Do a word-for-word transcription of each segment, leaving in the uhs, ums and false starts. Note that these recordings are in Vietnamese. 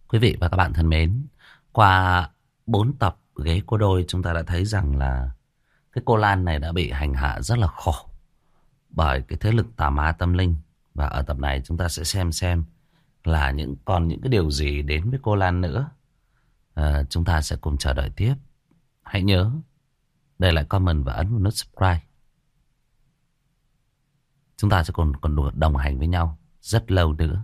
Quý vị và các bạn thân mến, qua bốn tập ghế cô đôi chúng ta đã thấy rằng là cái cô Lan này đã bị hành hạ rất là khổ bởi cái thế lực tà ma tâm linh. Và ở tập này chúng ta sẽ xem xem là những còn những cái điều gì đến với cô Lan nữa. À, chúng ta sẽ cùng chờ đợi tiếp. Hãy nhớ để lại comment và ấn vào nút subscribe. Chúng ta sẽ còn còn đồng hành với nhau rất lâu nữa.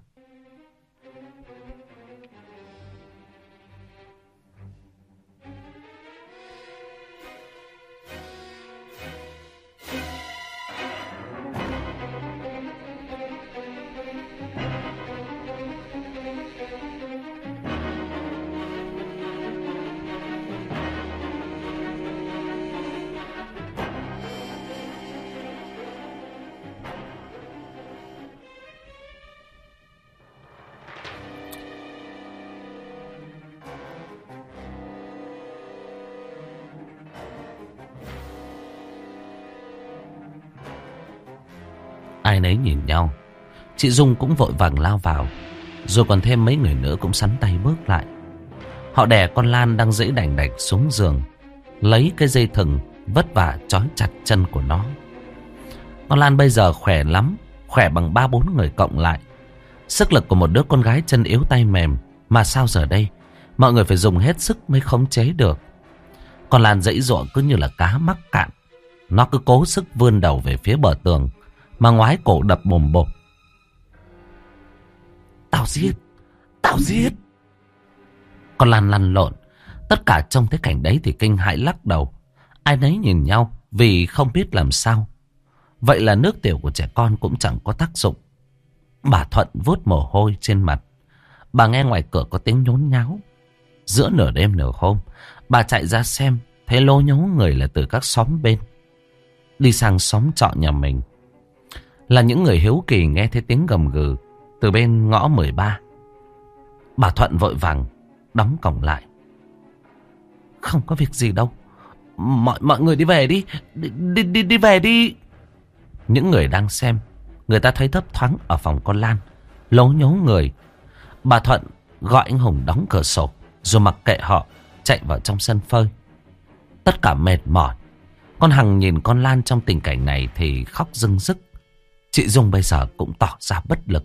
Ai nấy nhìn nhau. Chị Dung cũng vội vàng lao vào. Rồi còn thêm mấy người nữa cũng sắn tay bước lại. Họ đè con Lan đang dẫy đành đạch xuống giường, lấy cái dây thừng vất vả trói chặt chân của nó. Con Lan bây giờ khỏe lắm, khỏe bằng ba bốn người cộng lại. Sức lực của một đứa con gái chân yếu tay mềm. Mà sao giờ đây mọi người phải dùng hết sức mới khống chế được. Con Lan dãy dụa cứ như là cá mắc cạn. Nó cứ cố sức vươn đầu về phía bờ tường mà ngoái cổ đập bồm bộp. Tao giết, tao giết. Con Lan lăn lộn. Tất cả trông thấy cảnh đấy thì kinh hãi lắc đầu. Ai nấy nhìn nhau vì không biết làm sao. Vậy là nước tiểu của trẻ con cũng chẳng có tác dụng. Bà Thuận vuốt mồ hôi trên mặt. Bà nghe ngoài cửa có tiếng nhốn nháo. Giữa nửa đêm nửa hôm, bà chạy ra xem, thấy lố nhố người là từ các xóm bên. Đi sang xóm trọ nhà mình. Là những người hiếu kỳ nghe thấy tiếng gầm gừ từ bên ngõ mười ba. Bà Thuận vội vàng đóng cổng lại. Không có việc gì đâu. Mọi mọi người đi về đi. Đi, đi, đi, đi về đi. Những người đang xem, người ta thấy thấp thoáng ở phòng con Lan, lố nhố người. Bà Thuận gọi anh Hùng đóng cửa sổ, rồi mặc kệ họ, chạy vào trong sân phơi. Tất cả mệt mỏi. Con Hằng nhìn con Lan trong tình cảnh này thì khóc rưng rức. Chị Dung bây giờ cũng tỏ ra bất lực.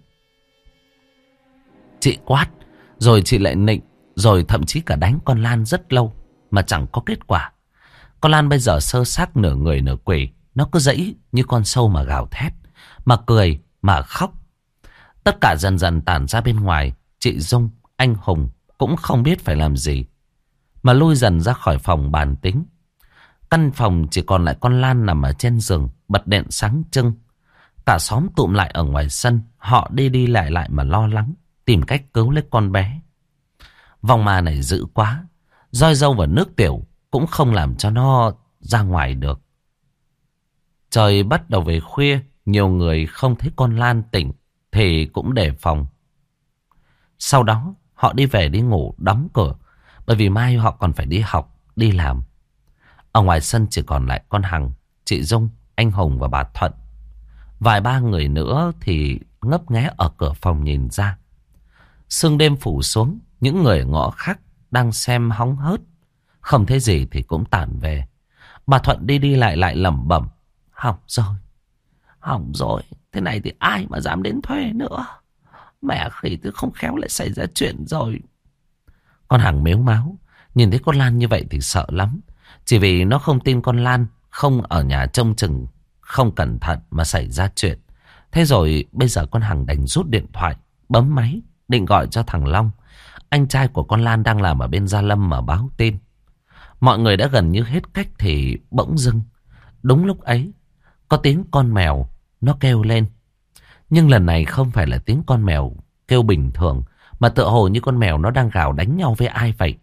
Chị quát, rồi chị lại nịnh, rồi thậm chí cả đánh con Lan rất lâu mà chẳng có kết quả. Con Lan bây giờ sơ xác nửa người nửa quỷ. Nó cứ dãy như con sâu mà gào thét, mà cười, mà khóc. Tất cả dần dần tản ra bên ngoài. Chị Dung, anh Hùng cũng không biết phải làm gì, mà lui dần ra khỏi phòng bàn tính. Căn phòng chỉ còn lại con Lan nằm ở trên giường, bật đèn sáng trưng. Cả xóm tụm lại ở ngoài sân. Họ đi đi lại lại mà lo lắng, tìm cách cứu lấy con bé. Vòng ma này dữ quá. Roi dâu và nước tiểu cũng không làm cho nó ra ngoài được. Trời bắt đầu về khuya. Nhiều người không thấy con Lan tỉnh thì cũng đề phòng. Sau đó họ đi về đi ngủ đóng cửa, bởi vì mai họ còn phải đi học, đi làm. Ở ngoài sân chỉ còn lại con Hằng, chị Dung, anh Hùng và bà Thuận. Vài ba người nữa thì ngấp nghé ở cửa phòng nhìn ra. Sương đêm phủ xuống. Những người ngõ khác đang xem hóng hớt, không thấy gì thì cũng tản về. Bà Thuận đi đi lại lại lẩm bẩm. Hỏng rồi, hỏng rồi. Thế này thì ai mà dám đến thuê nữa. Mẹ khỉ tôi không khéo lại xảy ra chuyện rồi. Con Hằng mếu máo. Nhìn thấy con Lan như vậy thì sợ lắm. Chỉ vì nó không tin con Lan không ở nhà trông chừng, không cẩn thận mà xảy ra chuyện. Thế rồi bây giờ con Hằng đành rút điện thoại, bấm máy, định gọi cho thằng Long, anh trai của con Lan đang làm ở bên Gia Lâm mà báo tin. Mọi người đã gần như hết cách thì bỗng dưng, đúng lúc ấy, có tiếng con mèo nó kêu lên. Nhưng lần này không phải là tiếng con mèo kêu bình thường, mà tựa hồ như con mèo nó đang gào đánh nhau với ai vậy.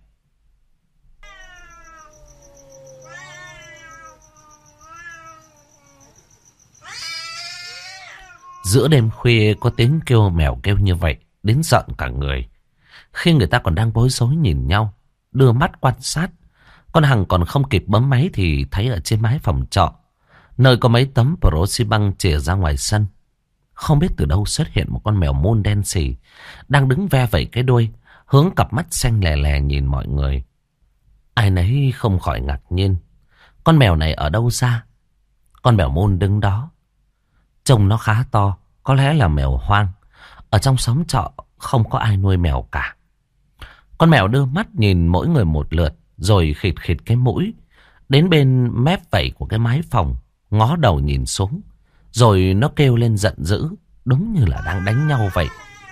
Giữa đêm khuya có tiếng kêu mèo kêu như vậy, đến giận cả người. Khi người ta còn đang bối rối nhìn nhau, đưa mắt quan sát, con Hằng còn không kịp bấm máy thì thấy ở trên mái phòng trọ, nơi có mấy tấm pro xi băng chìa ra ngoài sân, không biết từ đâu xuất hiện một con mèo môn đen xì, đang đứng ve vẩy cái đuôi, hướng cặp mắt xanh lè lè nhìn mọi người. Ai nấy không khỏi ngạc nhiên. Con mèo này ở đâu ra? Con mèo Môn đứng đó. Trông nó khá to, có lẽ là mèo hoang. Ở trong xóm trọ không có ai nuôi mèo cả. Con mèo đưa mắt nhìn mỗi người một lượt, rồi khịt khịt cái mũi đến bên mép vẩy của cái mái phòng, ngó đầu nhìn xuống. Rồi nó kêu lên giận dữ, đúng như là đang đánh nhau vậy.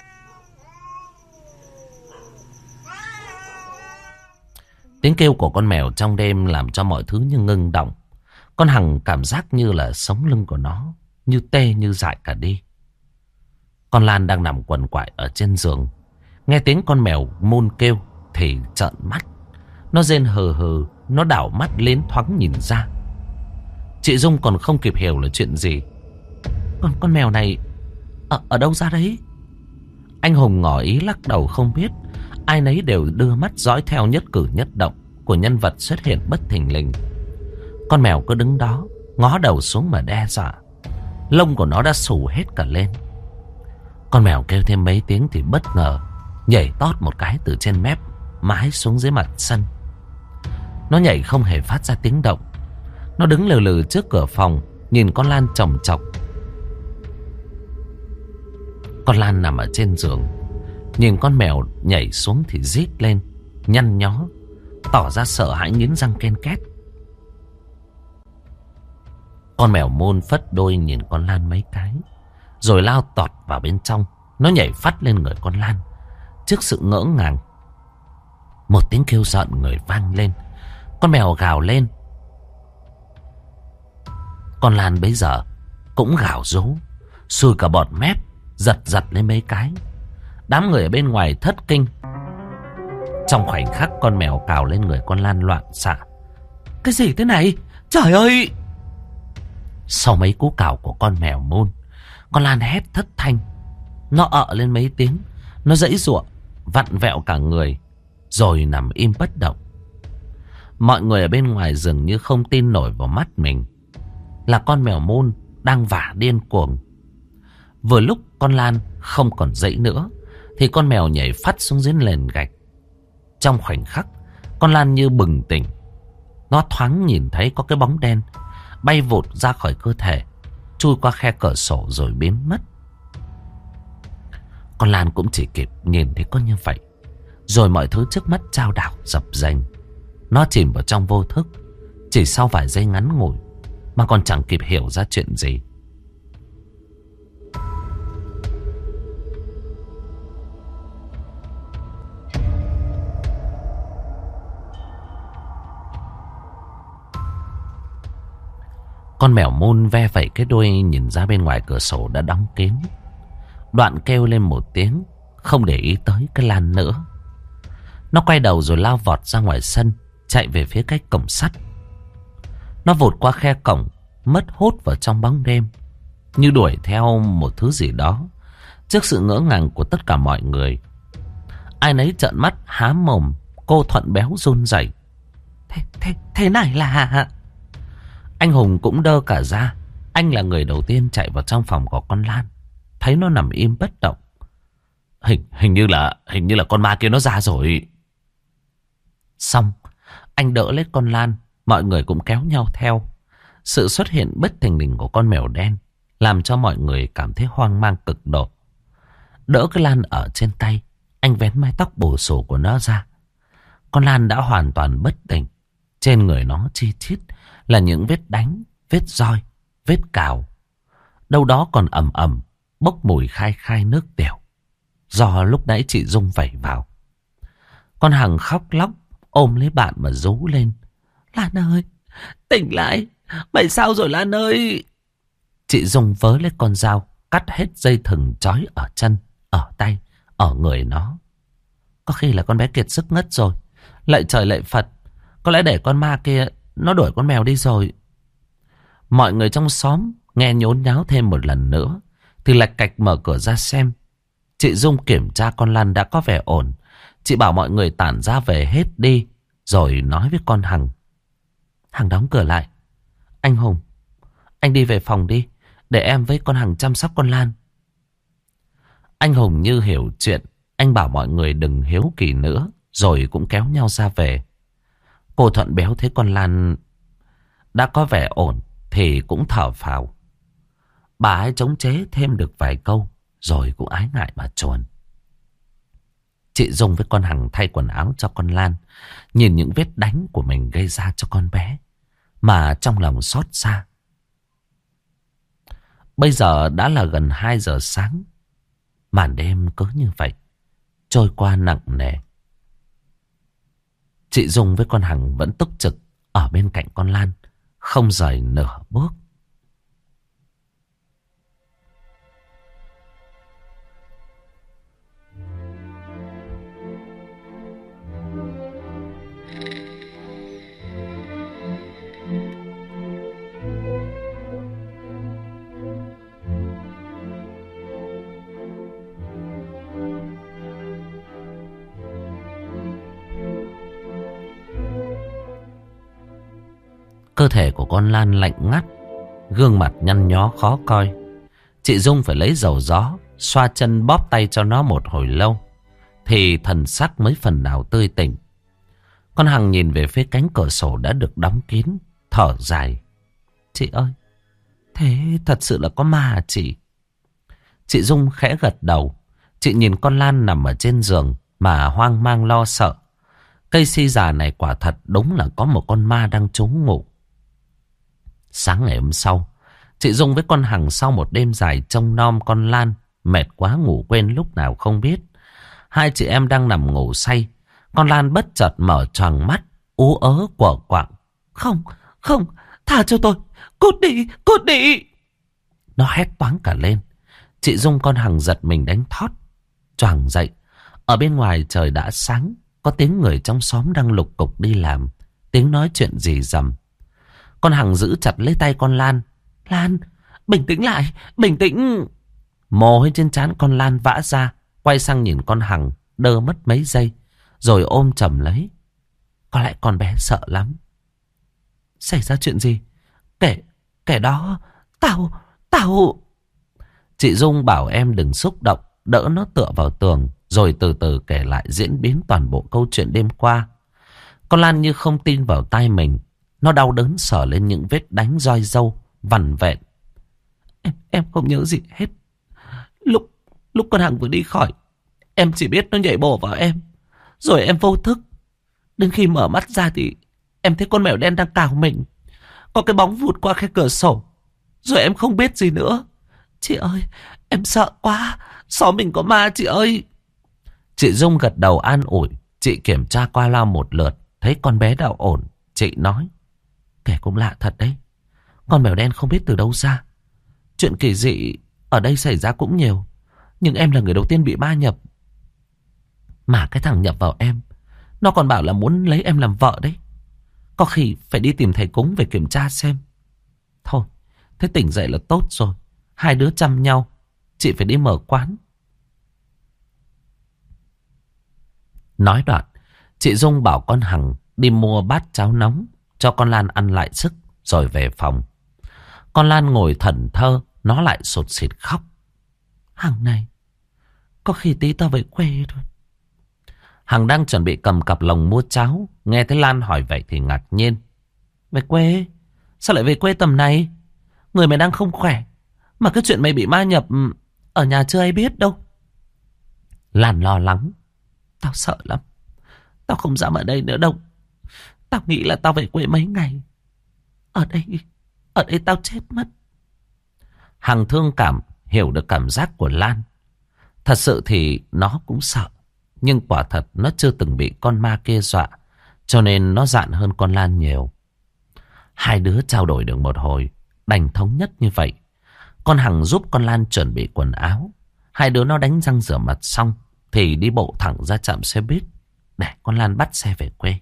Tiếng kêu của con mèo trong đêm làm cho mọi thứ như ngưng động. Con Hằng cảm giác như là sống lưng của nó như tê như dại cả đi. Con Lan đang nằm quằn quại ở trên giường, nghe tiếng con mèo Môn kêu thì trợn mắt. Nó rên hừ hừ, nó đảo mắt lên thoáng nhìn ra. Chị Dung còn không kịp hiểu là chuyện gì. Con con mèo này ở, ở đâu ra đấy? Anh Hùng ngỏ ý lắc đầu không biết. Ai nấy đều đưa mắt dõi theo nhất cử nhất động của nhân vật xuất hiện bất thình lình. Con mèo cứ đứng đó, ngó đầu xuống mà đe dọa. Lông của nó đã xù hết cả lên. Con mèo kêu thêm mấy tiếng thì bất ngờ nhảy tót một cái từ trên mép mái xuống dưới mặt sân. Nó nhảy không hề phát ra tiếng động. Nó đứng lừ lừ trước cửa phòng, nhìn con Lan chòng chọc. Con Lan nằm ở trên giường, nhìn con mèo nhảy xuống thì rít lên, nhăn nhó, tỏ ra sợ hãi nghiến răng ken két. Con mèo Môn phất đôi nhìn con Lan mấy cái, rồi lao tọt vào bên trong. Nó nhảy phắt lên người con Lan. Trước sự ngỡ ngàng, một tiếng kêu giận người vang lên. Con mèo gào lên. Con Lan bấy giờ cũng gào rú, sùi cả bọt mép, giật giật lên mấy cái. Đám người ở bên ngoài thất kinh. Trong khoảnh khắc con mèo cào lên người con Lan loạn xạ. Cái gì thế này? Trời ơi! Sau mấy cú cào của con mèo Môn, con Lan hét thất thanh. Nó ợ lên mấy tiếng. Nó giãy giụa, vặn vẹo cả người, rồi nằm im bất động. Mọi người ở bên ngoài dường như không tin nổi vào mắt mình. Là con mèo Môn đang vả điên cuồng. Vừa lúc con Lan không còn dãy nữa thì con mèo nhảy phắt xuống dưới nền gạch. Trong khoảnh khắc, con Lan như bừng tỉnh. Nó thoáng nhìn thấy có cái bóng đen bay vụt ra khỏi cơ thể, chui qua khe cửa sổ rồi biến mất. Con Lan cũng chỉ kịp nhìn thấy có như vậy, rồi mọi thứ trước mắt chao đảo dập dềnh. Nó chìm vào trong vô thức, chỉ sau vài giây ngắn ngủi mà còn chẳng kịp hiểu ra chuyện gì. Con mèo Môn ve vẩy cái đuôi nhìn ra bên ngoài cửa sổ đã đóng kín. Đoạn kêu lên một tiếng, không để ý tới cái Lan nữa. Nó quay đầu rồi lao vọt ra ngoài sân, chạy về phía cái cổng sắt. Nó vụt qua khe cổng, mất hút vào trong bóng đêm, như đuổi theo một thứ gì đó. Trước sự ngỡ ngàng của tất cả mọi người, ai nấy trợn mắt há mồm. Cô Thuận béo run rẩy. Thế, thế, thế này là... Anh Hùng cũng đơ cả ra. Anh là người đầu tiên chạy vào trong phòng của con Lan, thấy nó nằm im bất động. Hình, hình như là hình như là con ma kia nó ra rồi. Xong, anh đỡ lấy con Lan, mọi người cũng kéo nhau theo. Sự xuất hiện bất thình lình của con mèo đen làm cho mọi người cảm thấy hoang mang cực độ. Đỡ cái Lan ở trên tay, anh vén mái tóc bù xù của nó ra. Con Lan đã hoàn toàn bất tỉnh. Trên người nó chi chít là những vết đánh, vết roi, vết cào. Đâu đó còn ẩm ẩm bốc mùi khai khai nước tiểu, do lúc nãy chị Dung vẩy vào. Con Hằng khóc lóc ôm lấy bạn mà rú lên. Lan ơi, tỉnh lại, mày sao rồi Lan ơi? Chị Dung vớ lấy con dao, cắt hết dây thừng trói ở chân, ở tay, ở người nó. Có khi là con bé kiệt sức ngất rồi. Lạy trời lạy Phật, có lẽ để con ma kia nó đuổi con mèo đi rồi. Mọi người trong xóm nghe nhốn nháo thêm một lần nữa thì lạch cạch mở cửa ra xem. Chị Dung kiểm tra con Lan đã có vẻ ổn. Chị bảo mọi người tản ra về hết đi, rồi nói với con Hằng. Hằng đóng cửa lại. Anh Hùng, anh đi về phòng đi, để em với con Hằng chăm sóc con Lan. Anh Hùng như hiểu chuyện, Anh bảo mọi người đừng hiếu kỳ nữa, rồi cũng kéo nhau ra về. Cô Thuận Béo thấy con Lan đã có vẻ ổn thì cũng thở phào. Bà ấy chống chế thêm được vài câu rồi cũng ái ngại mà chuồn. Chị Dung với con Hằng thay quần áo cho con Lan, nhìn những vết đánh của mình gây ra cho con bé mà trong lòng xót xa. Bây giờ đã là gần hai giờ sáng. Màn đêm cứ như vậy trôi qua nặng nề. Chị Dung với con Hằng vẫn túc trực ở bên cạnh con Lan, không rời nửa bước. Cơ thể của con Lan lạnh ngắt, gương mặt nhăn nhó khó coi. Chị Dung phải lấy dầu gió xoa chân bóp tay cho nó một hồi lâu thì thần sắc mới phần nào tươi tỉnh. Con Hằng nhìn về phía cánh cửa sổ đã được đóng kín, thở dài. Chị ơi, thế thật sự là có ma à chị? Chị Dung khẽ gật đầu. Chị nhìn con Lan nằm ở trên giường mà hoang mang lo sợ. Cây si già này quả thật đúng là có một con ma đang trú ngụ. Sáng ngày hôm sau, chị Dung với con Hằng sau một đêm dài trông nom con Lan, mệt quá ngủ quên lúc nào không biết. Hai chị em đang nằm ngủ say, con Lan bất chợt mở choàng mắt, ú ớ quở quạng. Không, không, thả cho tôi, cút đi, cút đi. Nó hét toáng cả lên. Chị Dung con Hằng giật mình đánh thót, choàng dậy. Ở bên ngoài trời đã sáng, có tiếng người trong xóm đang lục cục đi làm, tiếng nói chuyện rì rầm. Con Hằng giữ chặt lấy tay con Lan. Lan, bình tĩnh lại, bình tĩnh. Mồ hôi trên trán con Lan vã ra, quay sang nhìn con Hằng, đơ mất mấy giây, rồi ôm chầm lấy. Có lẽ con bé sợ lắm. Xảy ra chuyện gì? Kẻ, kẻ đó, tao, tao... Chị Dung bảo em đừng xúc động, đỡ nó tựa vào tường, rồi từ từ kể lại diễn biến toàn bộ câu chuyện đêm qua. Con Lan như không tin vào tai mình. Nó đau đớn sờ lên những vết đánh roi râu vằn vẹn. Em, em không nhớ gì hết. Lúc, lúc con Hằng vừa đi khỏi, em chỉ biết nó nhảy bổ vào em. Rồi em vô thức. Đến khi mở mắt ra thì em thấy con mèo đen đang cào mình. Có cái bóng vụt qua khe cửa sổ. Rồi em không biết gì nữa. Chị ơi, em sợ quá. Xóm mình có ma chị ơi. Chị Dung gật đầu an ủi. Chị kiểm tra qua loa một lượt, thấy con bé đã ổn. Chị nói, kẻ cũng lạ thật đấy. Con mèo đen không biết từ đâu ra. Chuyện kỳ dị ở đây xảy ra cũng nhiều, nhưng em là người đầu tiên bị ma nhập. Mà cái thằng nhập vào em, nó còn bảo là muốn lấy em làm vợ đấy. Có khi phải đi tìm thầy cúng về kiểm tra xem. Thôi, thế tỉnh dậy là tốt rồi. Hai đứa chăm nhau. Chị phải đi mở quán. Nói đoạn, chị Dung bảo con Hằng đi mua bát cháo nóng cho con Lan ăn lại sức, rồi về phòng. Con Lan ngồi thẫn thơ, nó lại sụt sịt khóc. Hằng này, có khi tí tao về quê thôi. Hằng đang chuẩn bị cầm cặp lồng mua cháo, nghe thấy Lan hỏi vậy thì ngạc nhiên. Về quê? Sao lại về quê tầm này? Người mày đang không khỏe, mà cái chuyện mày bị ma nhập ở nhà chưa ai biết đâu. Lan lo lắng. Tao sợ lắm. Tao không dám ở đây nữa đâu. Tao nghĩ là tao về quê mấy ngày. Ở đây, ở đây tao chết mất. Hằng thương cảm, hiểu được cảm giác của Lan. Thật sự thì nó cũng sợ. Nhưng quả thật nó chưa từng bị con ma kia dọa, cho nên nó dạn hơn con Lan nhiều. Hai đứa trao đổi được một hồi, đành thống nhất như vậy. Con Hằng giúp con Lan chuẩn bị quần áo. Hai đứa nó đánh răng rửa mặt xong thì đi bộ thẳng ra trạm xe buýt để con Lan bắt xe về quê.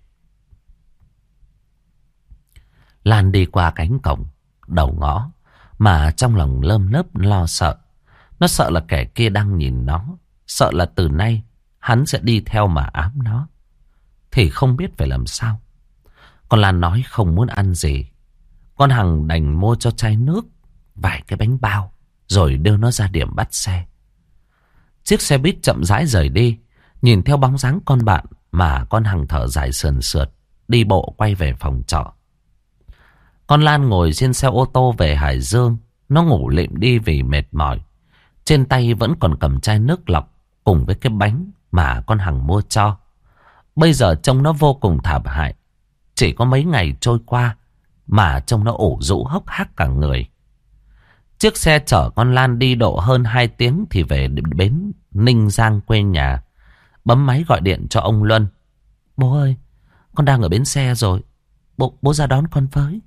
Lan đi qua cánh cổng đầu ngõ mà trong lòng lơm lớp lo sợ. Nó sợ là kẻ kia đang nhìn nó, sợ là từ nay hắn sẽ đi theo mà ám nó. Thì không biết phải làm sao. Con Lan nói không muốn ăn gì. Con Hằng đành mua cho chai nước, vài cái bánh bao, rồi đưa nó ra điểm bắt xe. Chiếc xe buýt chậm rãi rời đi. Nhìn theo bóng dáng con bạn mà con Hằng thở dài sườn sượt, đi bộ quay về phòng trọ. Con Lan ngồi trên xe ô tô về Hải Dương. Nó ngủ lịm đi vì mệt mỏi. Trên tay vẫn còn cầm chai nước lọc cùng với cái bánh mà con Hằng mua cho. Bây giờ trông nó vô cùng thảm hại. Chỉ có mấy ngày trôi qua mà trông nó ủ rũ hốc hác cả người. Chiếc xe chở con Lan đi độ hơn hai tiếng thì về bến Ninh Giang quê nhà. Bấm máy gọi điện cho ông Luân. Bố ơi, con đang ở bến xe rồi. Bố, bố ra đón con với.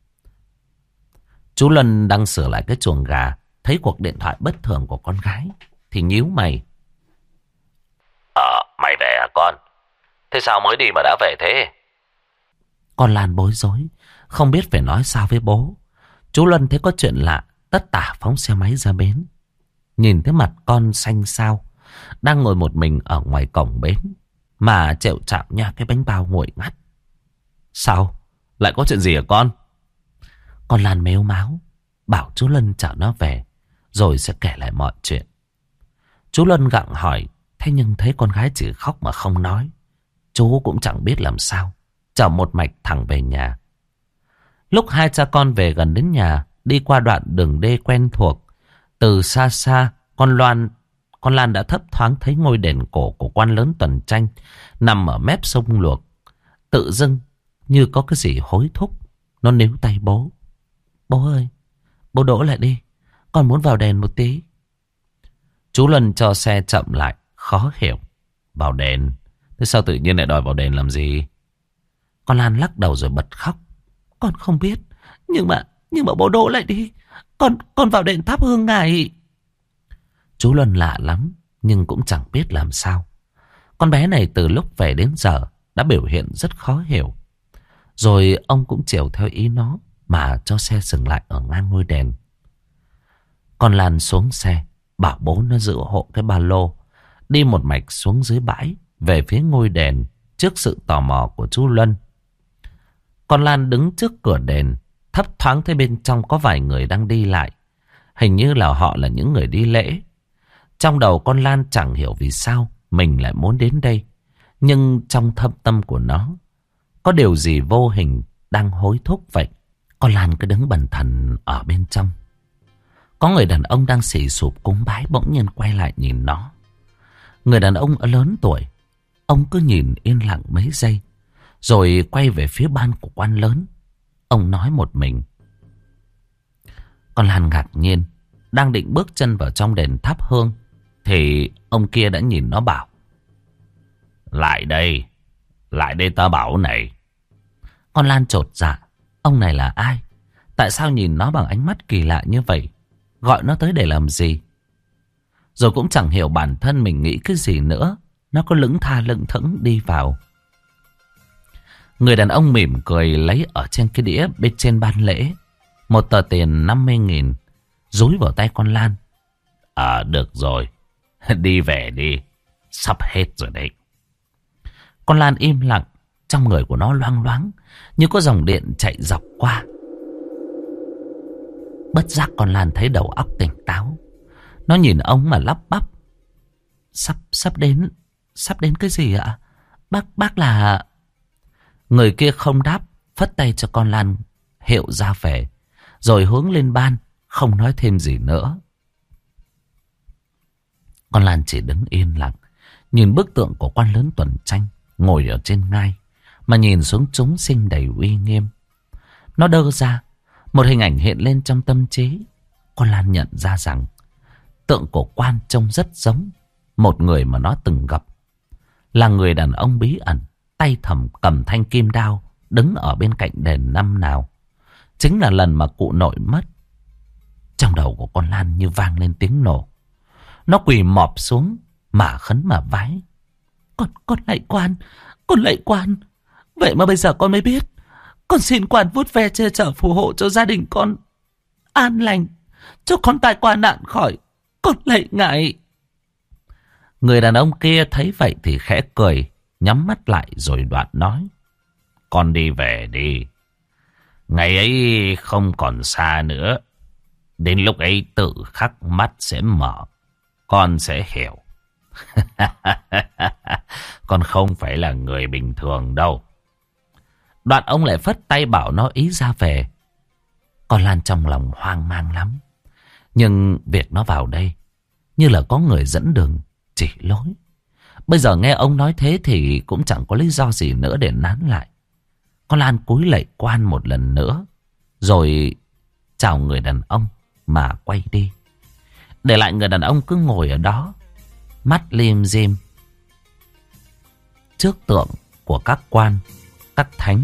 Chú Luân đang sửa lại cái chuồng gà. Thấy cuộc điện thoại bất thường của con gái thì nhíu mày. Ờ, mày về à con? Thế sao mới đi mà đã về thế? Con Lan bối rối, không biết phải nói sao với bố. Chú Luân thấy có chuyện lạ, tất tả phóng xe máy ra bến. Nhìn thấy mặt con xanh xao, đang ngồi một mình ở ngoài cổng bến, mà chẹo chạm nha cái bánh bao nguội ngắt. Sao? Lại có chuyện gì hả con? Con Lan mếu máo, bảo chú Luân chở nó về, rồi sẽ kể lại mọi chuyện. Chú Luân gặng hỏi, thế nhưng thấy con gái chỉ khóc mà không nói. Chú cũng chẳng biết làm sao, chở một mạch thẳng về nhà. Lúc hai cha con về gần đến nhà, đi qua đoạn đường đê quen thuộc, từ xa xa, con Loan, con Lan đã thấp thoáng thấy ngôi đền cổ của quan lớn Tuần Tranh nằm ở mép sông Luộc. Tự dưng như có cái gì hối thúc, nó níu tay bố. Bố ơi, bố đỗ lại đi, con muốn vào đền một tí. Chú Luân cho xe chậm lại, khó hiểu. Vào đền? Thế sao tự nhiên lại đòi vào đền làm gì? Con Lan lắc đầu rồi bật khóc. Con không biết, nhưng mà nhưng mà bố đỗ lại đi, con con vào đền thắp hương ngài. Chú Luân lạ lắm, nhưng cũng chẳng biết làm sao. Con bé này từ lúc về đến giờ đã biểu hiện rất khó hiểu. Rồi ông cũng chiều theo ý nó mà cho xe dừng lại ở ngang ngôi đền. Con Lan xuống xe, bảo bố nó giữ hộ cái ba lô, đi một mạch xuống dưới bãi về phía ngôi đền trước sự tò mò của chú Luân. Con Lan đứng trước cửa đền, thấp thoáng thấy bên trong có vài người đang đi lại. Hình như là họ là những người đi lễ. Trong đầu con Lan chẳng hiểu vì sao mình lại muốn đến đây. Nhưng trong thâm tâm của nó có điều gì vô hình đang hối thúc vậy. Con Lan cứ đứng bần thần ở bên trong. Có người đàn ông đang xì sụp cúng bái bỗng nhiên quay lại nhìn nó. Người đàn ông lớn tuổi. Ông cứ nhìn yên lặng mấy giây, rồi quay về phía ban của quan lớn. Ông nói một mình. Con Lan ngạc nhiên, đang định bước chân vào trong đền thắp hương, thì ông kia đã nhìn nó bảo. Lại đây, lại đây ta bảo này. Con Lan chột dạ, ông này là ai? Tại sao nhìn nó bằng ánh mắt kỳ lạ như vậy? Gọi nó tới để làm gì? Rồi cũng chẳng hiểu bản thân mình nghĩ cái gì nữa. Nó có lững tha lững thững đi vào. Người đàn ông mỉm cười lấy ở trên cái đĩa bên trên ban lễ một tờ tiền năm mươi nghìn, dúi vào tay con Lan. À được rồi, đi về đi, sắp hết rồi đấy. Con Lan im lặng, trong người của nó loang loáng như có dòng điện chạy dọc qua. Bất giác con Lan thấy đầu óc tỉnh táo. Nó nhìn ông mà lắp bắp. Sắp, sắp đến, sắp đến cái gì ạ? Bác, bác là... Người kia không đáp, phất tay cho con Lan hiệu ra về, rồi hướng lên ban, không nói thêm gì nữa. Con Lan chỉ đứng yên lặng, nhìn bức tượng của quan lớn Tuần Tranh ngồi ở trên ngai, mà nhìn xuống chúng sinh đầy uy nghiêm. Nó đơ ra, một hình ảnh hiện lên trong tâm trí. Con Lan nhận ra rằng tượng của quan trông rất giống một người mà nó từng gặp. Là người đàn ông bí ẩn, tay thầm cầm thanh kim đao, đứng ở bên cạnh đền năm nào. Chính là lần mà cụ nội mất. Trong đầu của con Lan như vang lên tiếng nổ. Nó quỳ mọp xuống, mà khấn mà vái. Con, con lạy quan, con lạy quan. Vậy mà bây giờ con mới biết. Con xin quan vuốt ve che chở phù hộ cho gia đình con an lành, cho con tai qua nạn khỏi. Con lạy ngài. Người đàn ông kia thấy vậy thì khẽ cười, nhắm mắt lại rồi đoạn nói. Con đi về đi. Ngày ấy không còn xa nữa. Đến lúc ấy tự khắc mắt sẽ mở, con sẽ hiểu. Con không phải là người bình thường đâu. Đoạn ông lại phất tay bảo nó ý ra về. Con Lan trong lòng hoang mang lắm. Nhưng việc nó vào đây như là có người dẫn đường chỉ lối. Bây giờ nghe ông nói thế thì cũng chẳng có lý do gì nữa để nán lại. Con Lan cúi lạy quan một lần nữa, rồi chào người đàn ông mà quay đi. Để lại người đàn ông cứ ngồi ở đó, mắt lim dim trước tượng của các quan, các thánh.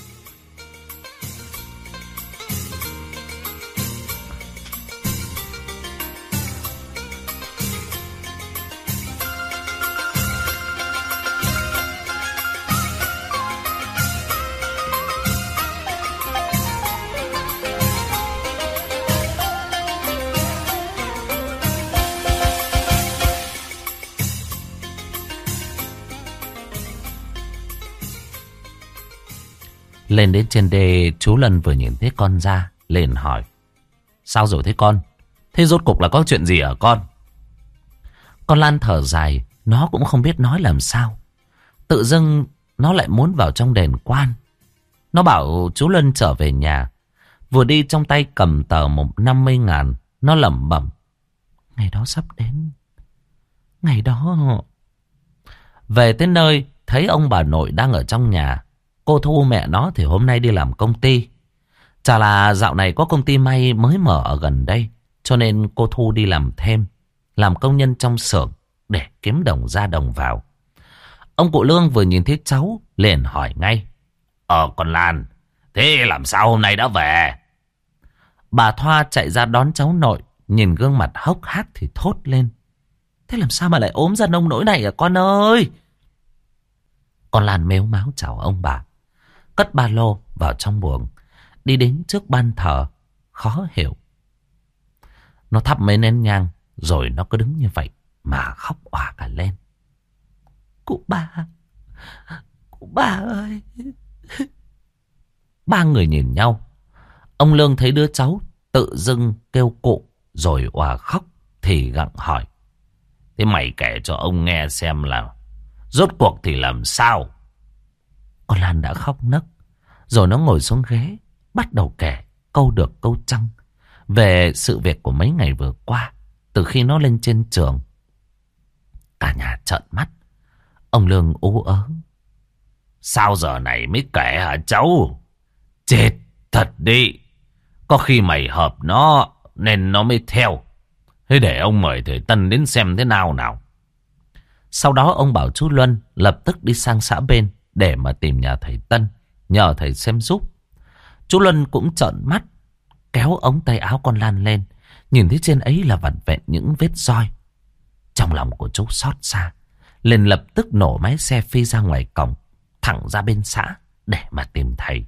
Lên đến trên đê, chú Lân vừa nhìn thấy con ra, liền hỏi: sao rồi thế con? Thế rốt cục là có chuyện gì hả con? Con Lan thở dài, nó cũng không biết nói làm sao. Tự dưng nó lại muốn vào trong đền quan. Nó bảo chú Lân trở về nhà. Vừa đi trong tay cầm tờ một năm mươi ngàn. Nó lẩm bẩm: ngày đó sắp đến. Ngày đó... Về tới nơi, thấy ông bà nội đang ở trong nhà. Cô Thu mẹ nó thì hôm nay đi làm công ty. Chả là dạo này có công ty may mới mở ở gần đây, cho nên cô Thu đi làm thêm, làm công nhân trong xưởng để kiếm đồng ra đồng vào. Ông cụ Lương vừa nhìn thấy cháu liền hỏi ngay: Ờ con Lan, thế làm sao hôm nay đã về? Bà Thoa chạy ra đón cháu nội, nhìn gương mặt hốc hác thì thốt lên: thế làm sao mà lại ốm ra nông nỗi này à con ơi? Con Lan mếu máo chào ông bà, cất ba lô vào trong buồng, đi đến trước ban thờ, khó hiểu. Nó thắp mấy nén nhang, rồi nó cứ đứng như vậy mà khóc òa cả lên. Cụ ba, cụ ba ơi. Ba người nhìn nhau. Ông Lương thấy đứa cháu tự dưng kêu cụ rồi òa khóc thì gặng hỏi: thế mày kể cho ông nghe xem là rốt cuộc thì làm sao? Con Lan đã khóc nấc, rồi nó ngồi xuống ghế, bắt đầu kể câu được câu trăng về sự việc của mấy ngày vừa qua, từ khi nó lên trên trường. Cả nhà trợn mắt. Ông Lương ú ớ: sao giờ này mới kể hả cháu? Chết thật đi. Có khi mày hợp nó nên nó mới theo. Thế để ông mời thầy Tân đến xem thế nào nào. Sau đó ông bảo chú Luân lập tức đi sang xã bên để mà tìm nhà thầy Tân, nhờ thầy xem giúp. Chú Luân cũng trợn mắt, kéo ống tay áo con Lan lên, nhìn thấy trên ấy là vặn vẹn những vết roi. Trong lòng của chú xót xa, liền lập tức nổ máy xe phi ra ngoài cổng, thẳng ra bên xã để mà tìm thầy.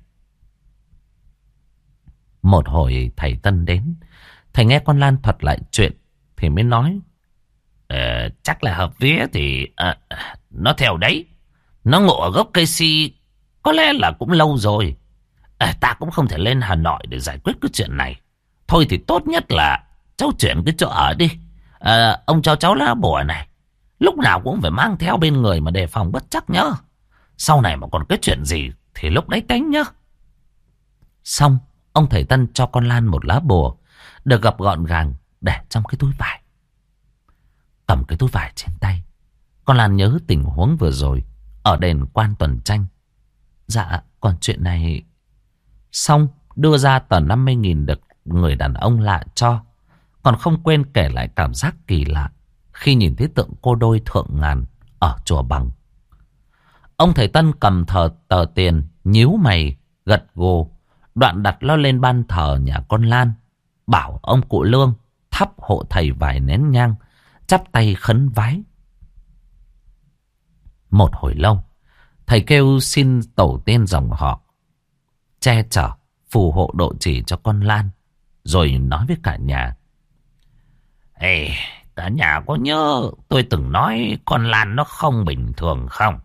Một hồi thầy Tân đến, thầy nghe con Lan thuật lại chuyện thì mới nói: ờ, chắc là hợp vía thì à, nó theo đấy. Nó ngộ ở gốc cây si có lẽ là cũng lâu rồi. À, ta cũng không thể lên Hà Nội để giải quyết cái chuyện này. Thôi thì tốt nhất là cháu chuyển cái chỗ ở đi. À, ông cho cháu lá bùa này lúc nào cũng phải mang theo bên người mà đề phòng bất chắc nhá. Sau này mà còn cái chuyện gì thì lúc đấy tính nhá. Xong, ông thầy Tân cho con Lan một lá bùa được gập gọn gàng để trong cái túi vải. Cầm cái túi vải trên tay, con Lan nhớ tình huống vừa rồi ở đền quan tuần tranh. Dạ, còn chuyện này... Xong, đưa ra tờ năm mươi nghìn được người đàn ông lạ cho. Còn không quên kể lại cảm giác kỳ lạ khi nhìn thấy tượng cô đôi thượng ngàn ở chùa Bằng. Ông thầy Tân cầm thờ tờ tiền, nhíu mày, gật gù, đoạn đặt nó lên ban thờ nhà con Lan, bảo ông cụ Lương thắp hộ thầy vài nén nhang, chắp tay khấn vái. Một hồi lâu, thầy kêu xin tổ tiên dòng họ che chở, phù hộ độ trì cho con Lan, rồi nói với cả nhà: Ê, cả nhà có nhớ tôi từng nói con Lan nó không bình thường không?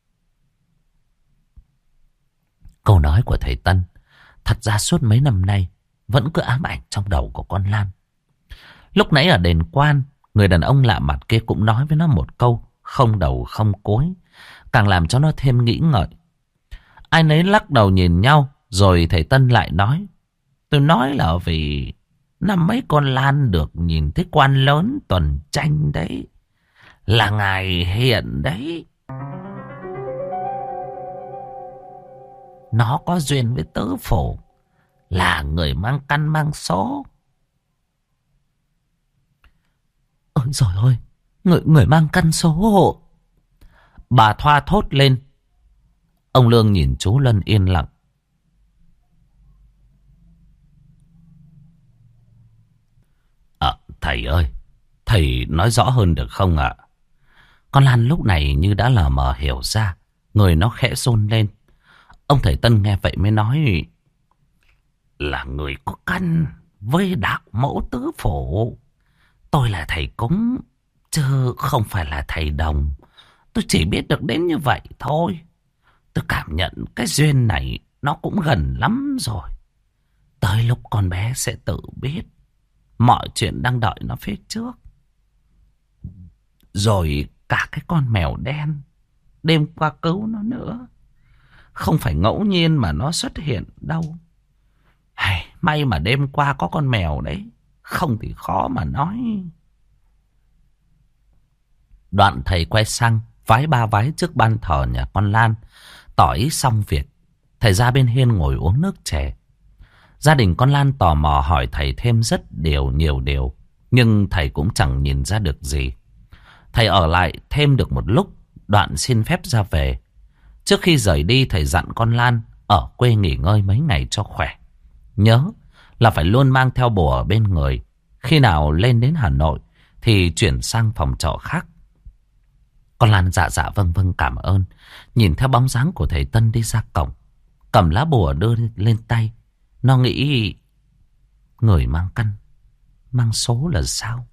Câu nói của thầy Tân thật ra suốt mấy năm nay vẫn cứ ám ảnh trong đầu của con Lan. Lúc nãy ở đền quan, người đàn ông lạ mặt kia cũng nói với nó một câu không đầu không cuối, càng làm cho nó thêm nghĩ ngợi. Ai nấy lắc đầu nhìn nhau, rồi thầy Tân lại nói. Tôi nói là vì năm mấy con Lan được nhìn thấy quan lớn tuần tranh đấy, là ngài hiện đấy. Nó có duyên với tứ phủ, là người mang căn mang số. Ôi giời ơi, người, người mang căn số hộ. Bà Thoa thốt lên. Ông Lương nhìn chú Luân yên lặng. À, thầy ơi, thầy nói rõ hơn được không ạ? Con Lan lúc này như đã lờ mờ hiểu ra, người nó khẽ run lên. Ông thầy Tân nghe vậy mới nói. Là người có căn với đạo mẫu tứ phủ. Tôi là thầy cúng, chứ không phải là thầy đồng. Tôi chỉ biết được đến như vậy thôi. Tôi cảm nhận cái duyên này nó cũng gần lắm rồi. Tới lúc con bé sẽ tự biết. Mọi chuyện đang đợi nó phía trước. Rồi cả cái con mèo đen đêm qua cứu nó nữa. Không phải ngẫu nhiên mà nó xuất hiện đâu. Hay, may mà đêm qua có con mèo đấy. Không thì khó mà nói. Đoạn thầy quay sang vái ba vái trước ban thờ nhà con Lan. Tỏ ý xong việc, thầy ra bên hiên ngồi uống nước chè. Gia đình con Lan tò mò hỏi thầy thêm rất điều nhiều điều, nhưng thầy cũng chẳng nhìn ra được gì. Thầy ở lại thêm được một lúc, đoạn xin phép ra về. Trước khi rời đi, thầy dặn con Lan ở quê nghỉ ngơi mấy ngày cho khỏe. Nhớ là phải luôn mang theo bùa ở bên người. Khi nào lên đến Hà Nội thì chuyển sang phòng trọ khác. Con Lan dạ dạ vâng vâng cảm ơn. Nhìn theo bóng dáng của thầy Tân đi ra cổng, cầm lá bùa đưa lên tay. Nó nghĩ người mang căn mang số là sao.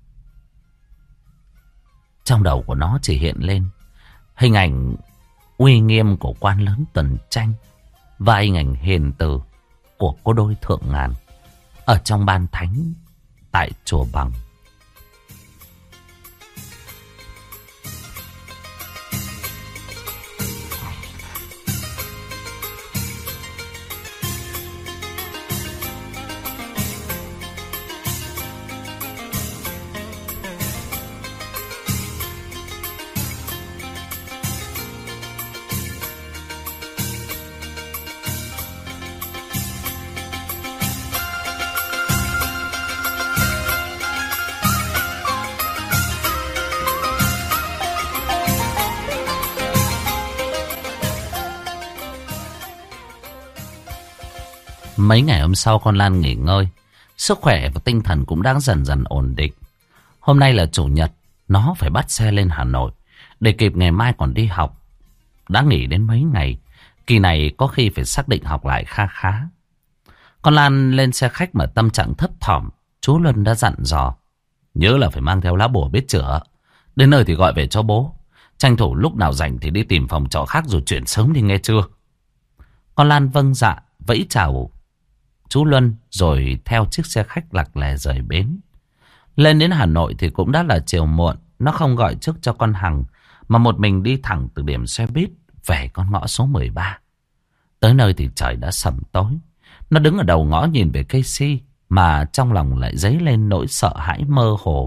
Trong đầu của nó chỉ hiện lên hình ảnh uy nghiêm của quan lớn Tuần Tranh và hình ảnh hiền từ của cô đôi Thượng Ngàn ở trong ban thánh tại chùa Bằng. Mấy ngày hôm sau con Lan nghỉ ngơi. Sức khỏe và tinh thần cũng đang dần dần ổn định. Hôm nay là chủ nhật, nó phải bắt xe lên Hà Nội để kịp ngày mai còn đi học. Đã nghỉ đến mấy ngày, kỳ này có khi phải xác định học lại kha khá. Con Lan lên xe khách mà tâm trạng thấp thỏm. Chú Luân đã dặn dò. Nhớ là phải mang theo lá bùa biết chữa. Đến nơi thì gọi về cho bố. Tranh thủ lúc nào rảnh thì đi tìm phòng trọ khác rồi chuyển sớm đi nghe chưa. Con Lan vâng dạ, vẫy chào chú Luân rồi theo chiếc xe khách lạc lè rời bến. Lên đến Hà Nội thì cũng đã là chiều muộn. Nó không gọi trước cho con Hằng mà một mình đi thẳng từ điểm xe buýt về con ngõ số mười ba. Tới nơi thì trời đã sẩm tối. Nó đứng ở đầu ngõ nhìn về cây si mà trong lòng lại dấy lên nỗi sợ hãi mơ hồ.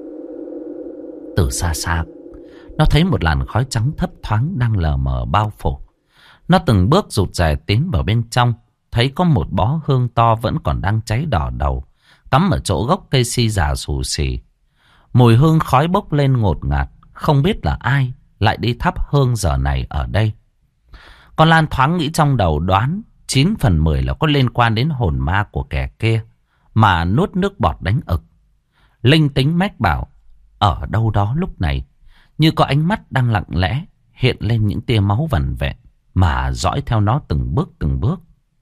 Từ xa xa nó thấy một làn khói trắng thấp thoáng đang lờ mờ bao phủ. Nó từng bước rụt rè tiến vào bên trong. Thấy có một bó hương to vẫn còn đang cháy đỏ đầu, cắm ở chỗ gốc cây si già xù xì. Mùi hương khói bốc lên ngột ngạt. Không biết là ai lại đi thắp hương giờ này ở đây. Con Lan thoáng nghĩ trong đầu, đoán chín phần mười là có liên quan đến hồn ma của kẻ kia, mà nuốt nước bọt đánh ực. Linh tính mách bảo ở đâu đó lúc này như có ánh mắt đang lặng lẽ hiện lên những tia máu vằn vẹn mà dõi theo nó từng bước từng bước.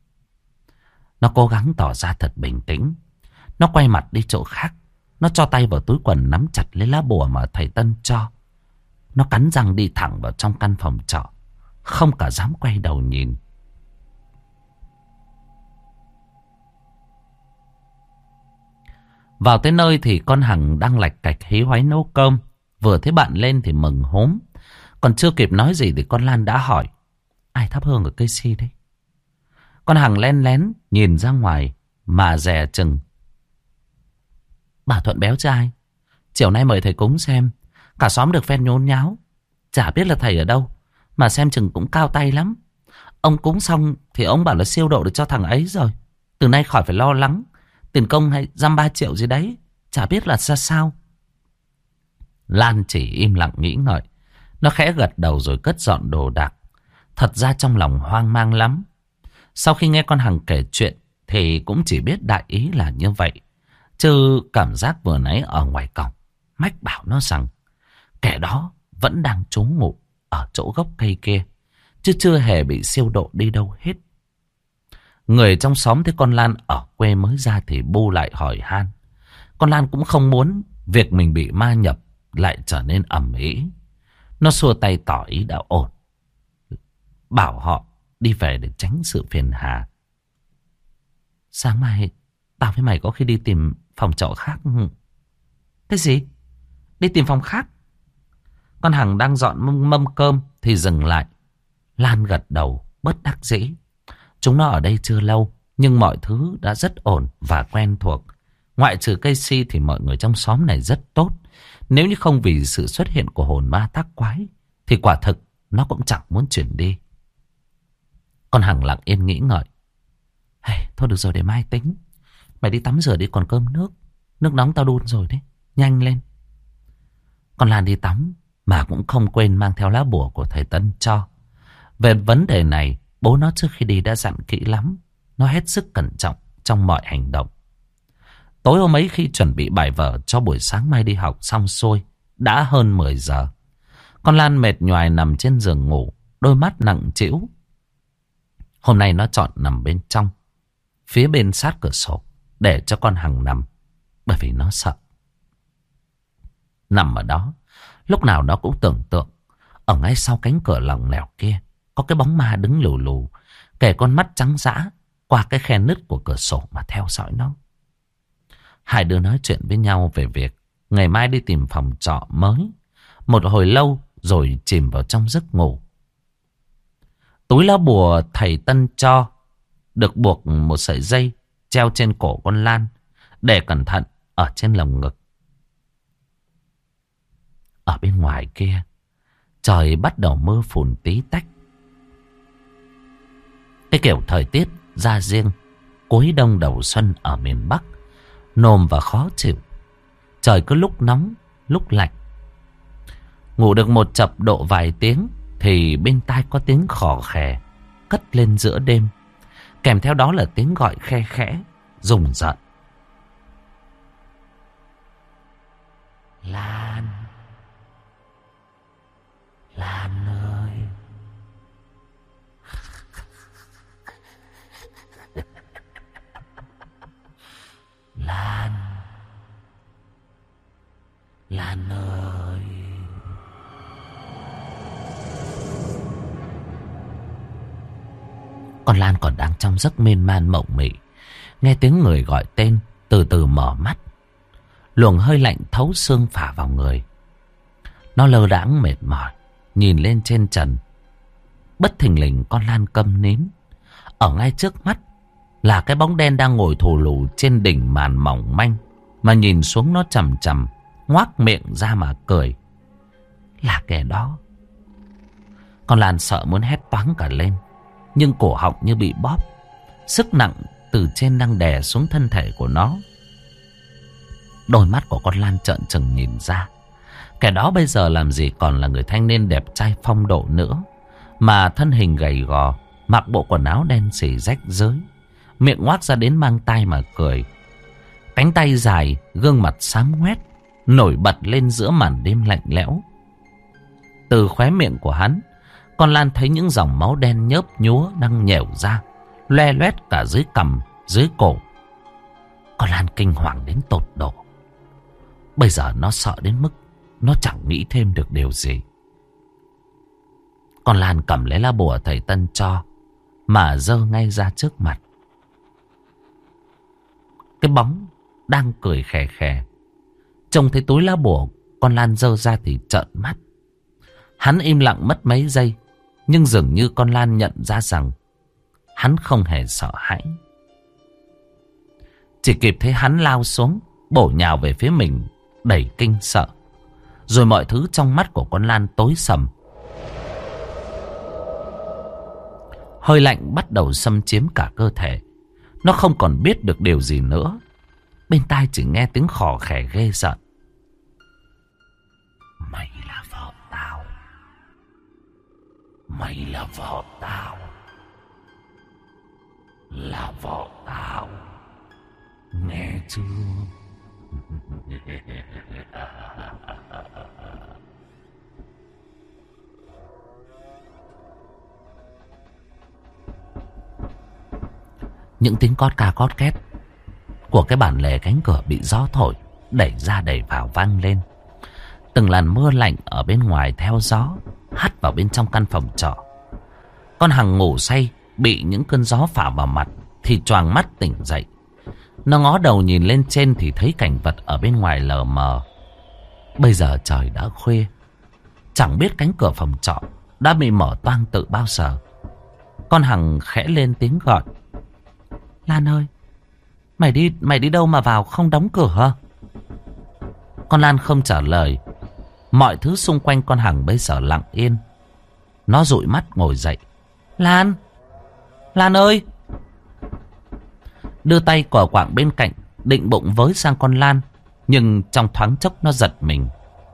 Nó cố gắng tỏ ra thật bình tĩnh. Nó quay mặt đi chỗ khác. Nó cho tay vào túi quần nắm chặt lấy lá bùa mà thầy Tân cho. Nó cắn răng đi thẳng vào trong căn phòng trọ, không cả dám quay đầu nhìn. Vào tới nơi thì con Hằng đang lạch cạch hí hoáy nấu cơm. Vừa thấy bạn lên thì mừng hốm. Còn chưa kịp nói gì thì con Lan đã hỏi: ai thắp hương ở cây si đấy? Con Hằng len lén nhìn ra ngoài mà dè chừng: bà Thuận béo trai, chiều nay mời thầy cúng xem. Cả xóm được phen nhốn nháo. Chả biết là thầy ở đâu, mà xem chừng cũng cao tay lắm. Ông cúng xong thì ông bảo là siêu độ được cho thằng ấy rồi. Từ nay khỏi phải lo lắng. Tiền công hay dăm ba triệu gì đấy, chả biết là ra sao. Lan chỉ im lặng nghĩ ngợi. Nó khẽ gật đầu rồi cất dọn đồ đạc. Thật ra trong lòng hoang mang lắm. Sau khi nghe con Hằng kể chuyện thì cũng chỉ biết đại ý là như vậy. Chứ cảm giác vừa nãy ở ngoài cổng, mách bảo nó rằng kẻ đó vẫn đang trú ngụ ở chỗ gốc cây kia, chứ chưa hề bị siêu độ đi đâu hết. Người trong xóm thấy con Lan ở quê mới ra thì bu lại hỏi han. Con Lan cũng không muốn việc mình bị ma nhập lại trở nên ầm ĩ. Nó xua tay tỏ ý đã ổn, bảo họ đi về để tránh sự phiền hà. Sáng mai tao với mày có khi đi tìm phòng trọ khác. Cái gì? Đi tìm phòng khác? Con Hằng đang dọn mâm, mâm cơm thì dừng lại. Lan gật đầu bất đắc dĩ. Chúng nó ở đây chưa lâu, nhưng mọi thứ đã rất ổn và quen thuộc. Ngoại trừ cây si thì mọi người trong xóm này rất tốt. Nếu như không vì sự xuất hiện của hồn ma tác quái thì quả thực nó cũng chẳng muốn chuyển đi. Con Hằng lặng yên nghĩ ngợi. Hey, thôi được rồi, để mai tính. Mày đi tắm rửa đi, còn cơm nước. Nước nóng tao đun rồi đấy, nhanh lên. Con Lan đi tắm mà cũng không quên mang theo lá bùa của thầy Tân cho. Về vấn đề này, bố nó trước khi đi đã dặn kỹ lắm. Nó hết sức cẩn trọng trong mọi hành động. Tối hôm ấy khi chuẩn bị bài vở cho buổi sáng mai đi học xong xuôi, đã hơn mười giờ. Con Lan mệt nhoài nằm trên giường ngủ, đôi mắt nặng trĩu. Hôm nay nó chọn nằm bên trong, phía bên sát cửa sổ, để cho con Hằng nằm, bởi vì nó sợ. Nằm ở đó, lúc nào nó cũng tưởng tượng ở ngay sau cánh cửa lỏng lẻo kia có cái bóng ma đứng lù lù, kể con mắt trắng dã qua cái khe nứt của cửa sổ mà theo dõi nó. Hai đứa nói chuyện với nhau về việc ngày mai đi tìm phòng trọ mới. Một hồi lâu rồi chìm vào trong giấc ngủ. Túi lá bùa thầy Tân cho được buộc một sợi dây treo trên cổ con Lan để cẩn thận ở trên lồng ngực. Ở bên ngoài kia, trời bắt đầu mưa phùn tí tách. Cái kiểu thời tiết ra riêng cuối đông đầu xuân ở miền Bắc, nồm và khó chịu. Trời cứ lúc nóng lúc lạnh. Ngủ được một chập độ vài tiếng thì bên tai có tiếng khò khè cất lên giữa đêm, kèm theo đó là tiếng gọi khe khẽ rùng rợn. Lan, Lan ơi. Lan, Lan ơi. Con Lan còn đang trong giấc miên man mộng mị, nghe tiếng người gọi tên, từ từ mở mắt. Luồng hơi lạnh thấu xương phả vào người. Nó lơ đãng mệt mỏi nhìn lên trên trần. Bất thình lình con Lan câm nín. Ở ngay trước mắt là cái bóng đen đang ngồi thù lù trên đỉnh màn mỏng manh, mà nhìn xuống nó chằm chằm, ngoác miệng ra mà cười. Là kẻ đó. Con Lan sợ muốn hét toáng cả lên, nhưng cổ họng như bị bóp. Sức nặng từ trên đang đè xuống thân thể của nó. Đôi mắt của con Lan trợn trừng nhìn ra. Kẻ đó bây giờ làm gì còn là người thanh niên đẹp trai phong độ nữa, mà thân hình gầy gò, mặc bộ quần áo đen xì rách rưới, miệng ngoác ra đến mang tai mà cười. Cánh tay dài, gương mặt xám ngoét, nổi bật lên giữa màn đêm lạnh lẽo. Từ khóe miệng của hắn, con Lan thấy những dòng máu đen nhớp nhúa đang nhẻo ra, loe loét cả dưới cằm, dưới cổ. Con Lan kinh hoàng đến tột độ. Bây giờ nó sợ đến mức nó chẳng nghĩ thêm được điều gì. Con Lan cầm lấy lá bùa thầy Tân cho mà giơ ngay ra trước mặt. Cái bóng đang cười khè khè. Trông thấy túi lá bùa con Lan giơ ra thì trợn mắt. Hắn im lặng mất mấy giây, nhưng dường như con Lan nhận ra rằng hắn không hề sợ hãi. Chỉ kịp thấy hắn lao xuống, bổ nhào về phía mình đầy kinh sợ. Rồi mọi thứ trong mắt của con Lan tối sầm. Hơi lạnh bắt đầu xâm chiếm cả cơ thể. Nó không còn biết được điều gì nữa. Bên tai chỉ nghe tiếng khò khè ghê rợn. Mày là vợ tao. Mày là vợ tao. Là vợ tao. Nghe chưa? Những tiếng cót ca cót két của cái bản lề cánh cửa bị gió thổi đẩy ra đẩy vào vang lên. Từng làn mưa lạnh ở bên ngoài theo gió hắt vào bên trong căn phòng trọ. Con Hằng ngủ say bị những cơn gió phả vào mặt thì choàng mắt tỉnh dậy. Nó ngó đầu nhìn lên trên thì thấy cảnh vật ở bên ngoài lờ mờ. Bây giờ trời đã khuya, chẳng biết cánh cửa phòng trọ đã bị mở toang từ bao giờ. Con Hằng khẽ lên tiếng gọi. Lan ơi, mày đi mày đi đâu mà vào không đóng cửa hả? Con Lan không trả lời. Mọi thứ xung quanh con Hằng bây giờ lặng yên. Nó dụi mắt ngồi dậy. Lan, Lan ơi. Đưa tay cò quạng bên cạnh, định bụng với sang con Lan. Nhưng trong thoáng chốc nó giật mình.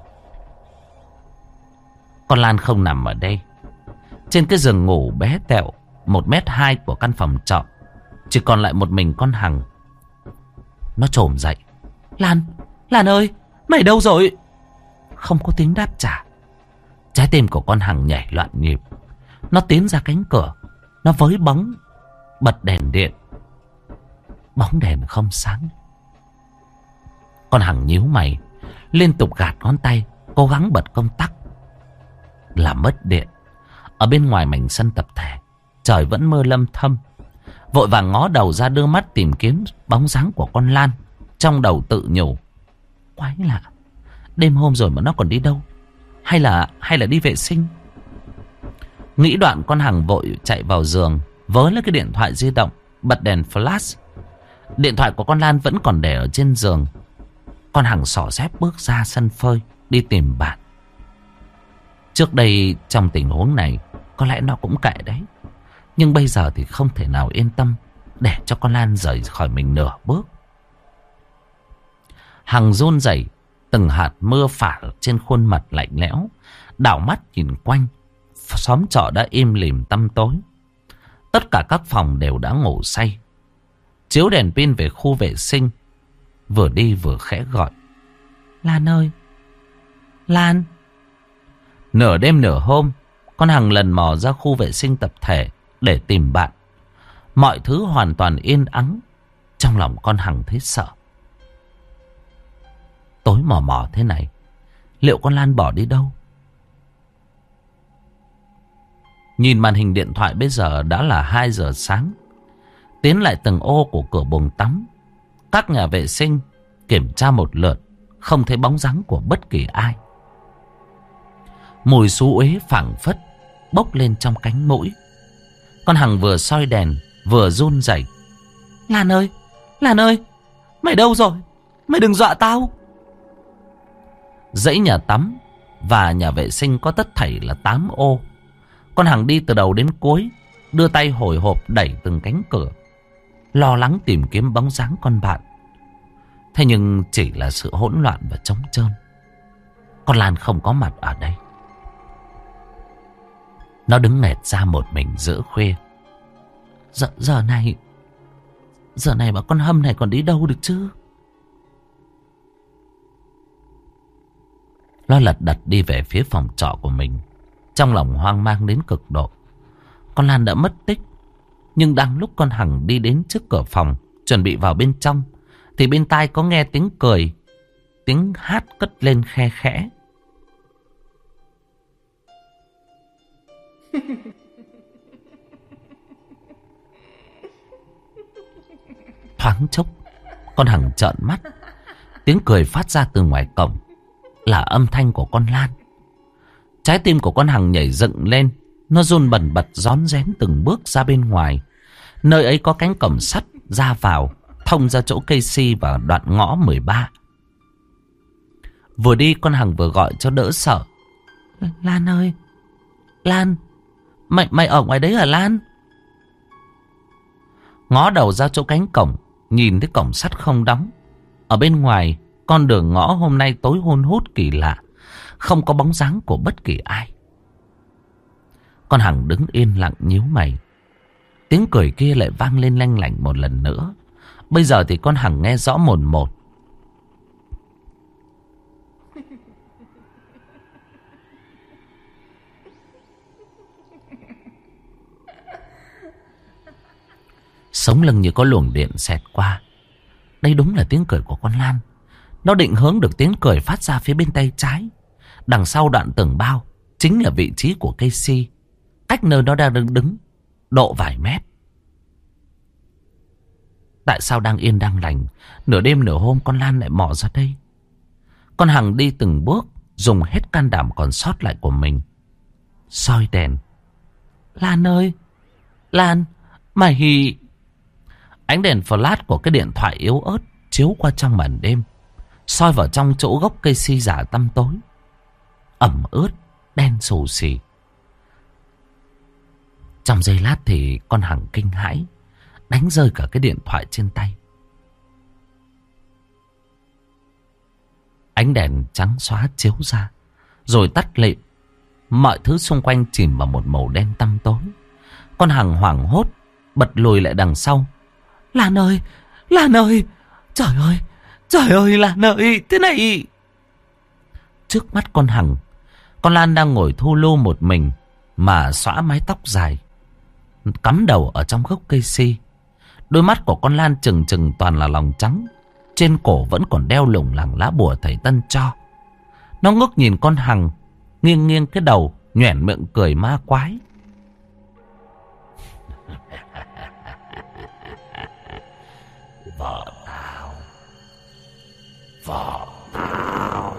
Con Lan không nằm ở đây. Trên cái giường ngủ bé tẹo một mét hai của căn phòng trọ chỉ còn lại một mình con Hằng. Nó trồm dậy. Lan, Lan ơi, mày đâu rồi? Không có tiếng đáp trả. Trái tim của con Hằng nhảy loạn nhịp. Nó tiến ra cánh cửa. Nó với bóng, bật đèn điện. Bóng đèn không sáng. Con Hằng nhíu mày, liên tục gạt ngón tay, cố gắng bật công tắc. Là mất điện. Ở bên ngoài mảnh sân tập thể, trời vẫn mưa lâm thâm. Vội vàng ngó đầu ra đưa mắt tìm kiếm bóng dáng của con Lan. Trong đầu tự nhủ. Quái lạ, đêm hôm rồi mà nó còn đi đâu? Hay là hay là đi vệ sinh? Nghĩ đoạn con Hằng vội chạy vào giường, vớ lấy cái điện thoại di động, bật đèn flash. Điện thoại của con Lan vẫn còn để ở trên giường. Con Hằng xỏ dép bước ra sân phơi, đi tìm bạn. Trước đây trong tình huống này có lẽ nó cũng kệ đấy. Nhưng bây giờ thì không thể nào yên tâm để cho con Lan rời khỏi mình nửa bước. Hằng run rẩy, từng hạt mưa phả trên khuôn mặt lạnh lẽo. Đảo mắt nhìn quanh, xóm trọ đã im lìm tăm tối. Tất cả các phòng đều đã ngủ say. Chiếu đèn pin về khu vệ sinh, vừa đi vừa khẽ gọi. Lan ơi, Lan. Nửa đêm nửa hôm, con Hằng lần mò ra khu vệ sinh tập thể để tìm bạn. Mọi thứ hoàn toàn yên ắng. Trong lòng con Hằng thấy sợ. Tối mò mò thế này, liệu con Lan bỏ đi đâu? Nhìn màn hình điện thoại bây giờ đã là hai giờ sáng. Tiến lại từng ô của cửa buồng tắm, các nhà vệ sinh, kiểm tra một lượt, không thấy bóng dáng của bất kỳ ai. Mùi xú uế phảng phất bốc lên trong cánh mũi. Con Hằng vừa soi đèn vừa run rẩy. Lan ơi, Lan ơi, mày đâu rồi? Mày đừng dọa tao. Dãy nhà tắm và nhà vệ sinh có tất thảy là tám ô. Con Hằng đi từ đầu đến cuối, đưa tay hồi hộp đẩy từng cánh cửa, lo lắng tìm kiếm bóng dáng con bạn. Thế nhưng chỉ là sự hỗn loạn và trống trơn. Con Lan không có mặt ở đây. Nó đứng nghẹt ra một mình giữa khuya. Giờ, giờ này Giờ này mà con Hâm này còn đi đâu được chứ? Nó lật đật đi về phía phòng trọ của mình, trong lòng hoang mang đến cực độ. Con Lan đã mất tích. Nhưng đang lúc con Hằng đi đến trước cửa phòng, chuẩn bị vào bên trong, thì bên tai có nghe tiếng cười, tiếng hát cất lên khe khẽ. Thoáng chốc, Con Hằng trợn mắt. Tiếng cười phát ra từ ngoài cổng là âm thanh của con Lan. Trái tim của con Hằng nhảy dựng lên. Nó run bần bật rón rén từng bước ra bên ngoài. Nơi ấy có cánh cổng sắt ra vào, thông ra chỗ cây si và đoạn ngõ mười ba. Vừa đi con Hằng vừa gọi cho đỡ sợ. Lan ơi, Lan, mày, mày ở ngoài đấy hả Lan? Ngó đầu ra chỗ cánh cổng, nhìn thấy cổng sắt không đóng. Ở bên ngoài, con đường ngõ hôm nay tối hun hút kỳ lạ, không có bóng dáng của bất kỳ ai. Con Hằng đứng yên lặng nhíu mày. Tiếng cười kia lại vang lên lanh lảnh một lần nữa. Bây giờ thì con Hằng nghe rõ mồn một. Sống lưng như có luồng điện xẹt qua. Đây đúng là tiếng cười của con Lan. Nó định hướng được tiếng cười phát ra phía bên tay trái. Đằng sau đoạn tường bao chính là vị trí của cây si, cách nơi nó đang đứng đứng độ vài mét. Tại sao đang yên đang lành, nửa đêm nửa hôm con Lan lại mò ra đây? Con Hằng đi từng bước, dùng hết can đảm còn sót lại của mình, soi đèn. Lan ơi, Lan, mày... Ánh đèn flash của cái điện thoại yếu ớt chiếu qua trong màn đêm, soi vào trong chỗ gốc cây si giả tăm tối, ẩm ướt, đen xù xì. Trong giây lát thì con Hằng kinh hãi, đánh rơi cả cái điện thoại trên tay. Ánh đèn trắng xóa chiếu ra, rồi tắt lịm. Mọi thứ xung quanh chìm vào một màu đen tăm tối. Con Hằng hoảng hốt, bật lùi lại đằng sau. Lan ơi, Lan ơi, trời ơi, trời ơi Lan ơi, thế này... Trước mắt con Hằng, con Lan đang ngồi thu lu một mình mà xõa mái tóc dài, cắm đầu ở trong gốc cây si. Đôi mắt của con Lan trừng trừng toàn là lòng trắng. Trên cổ vẫn còn đeo lủng lẳng lá bùa thầy Tân cho. Nó ngước nhìn con Hằng, nghiêng nghiêng cái đầu, nhoẻn miệng cười ma quái. Vợ tao, vợ tao.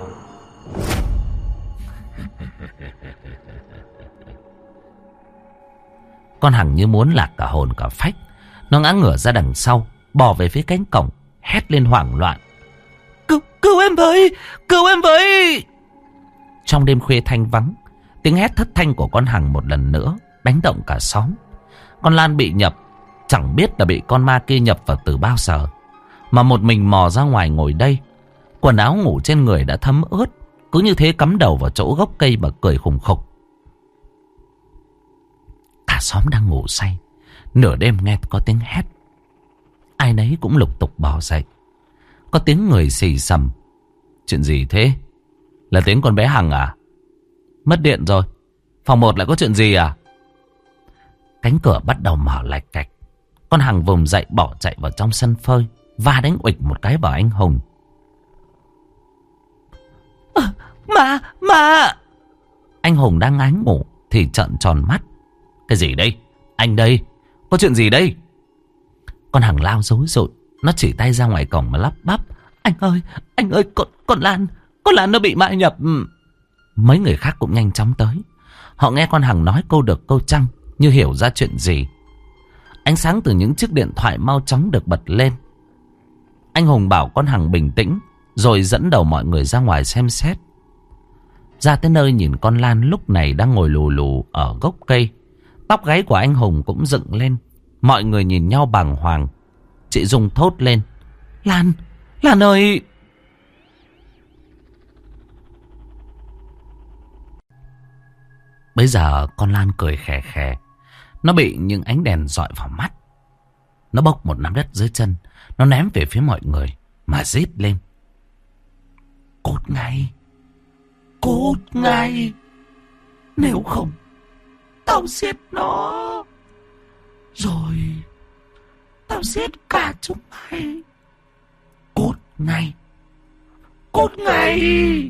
Con Hằng như muốn lạc cả hồn cả phách. Nó ngã ngửa ra đằng sau, bò về phía cánh cổng, hét lên hoảng loạn. Cứu, cứu em với, cứu em với. Trong đêm khuya thanh vắng, tiếng hét thất thanh của con Hằng một lần nữa đánh động cả xóm. Con Lan bị nhập, chẳng biết là bị con ma kia nhập vào từ bao giờ, mà một mình mò ra ngoài ngồi đây. Quần áo ngủ trên người đã thấm ướt, cứ như thế cắm đầu vào chỗ gốc cây mà cười khùng khục. Cả xóm đang ngủ say, nửa đêm nghe có tiếng hét, ai nấy cũng lục tục bò dậy. Có tiếng người xì xầm. Chuyện gì thế? Là tiếng con bé Hằng à? Mất điện rồi. Phòng một lại có chuyện gì à? Cánh cửa bắt đầu mở lạch cạch. Con Hằng vùng dậy bỏ chạy vào trong sân phơi, và đánh uịch một cái vào anh Hùng. À, mà, mà... Anh Hùng đang ngái ngủ thì trợn tròn mắt. Cái gì đây? Anh đây, có chuyện gì đây? Con Hằng lao rối rụi, nó chỉ tay ra ngoài cổng mà lắp bắp. Anh ơi, anh ơi, con, con Lan, con Lan nó bị ma nhập. Mấy người khác cũng nhanh chóng tới. Họ nghe con Hằng nói câu được câu trăng, như hiểu ra chuyện gì. Ánh sáng từ những chiếc điện thoại mau chóng được bật lên. Anh Hùng bảo con Hằng bình tĩnh, rồi dẫn đầu mọi người ra ngoài xem xét. Ra tới nơi nhìn con Lan lúc này đang ngồi lù lù ở gốc cây. Tóc gáy của anh Hùng cũng dựng lên. Mọi người nhìn nhau bàng hoàng. Chị Dung thốt lên. Lan, Lan ơi! Bây giờ con Lan cười khè khè. Nó bị những ánh đèn dọi vào mắt. Nó bốc một nắm đất dưới chân. Nó ném về phía mọi người mà rít lên. Cút ngay! Cút ngay! Nếu không, tao giết nó. Rồi tao giết cả chúng mày. Cút ngay! Cút ngay!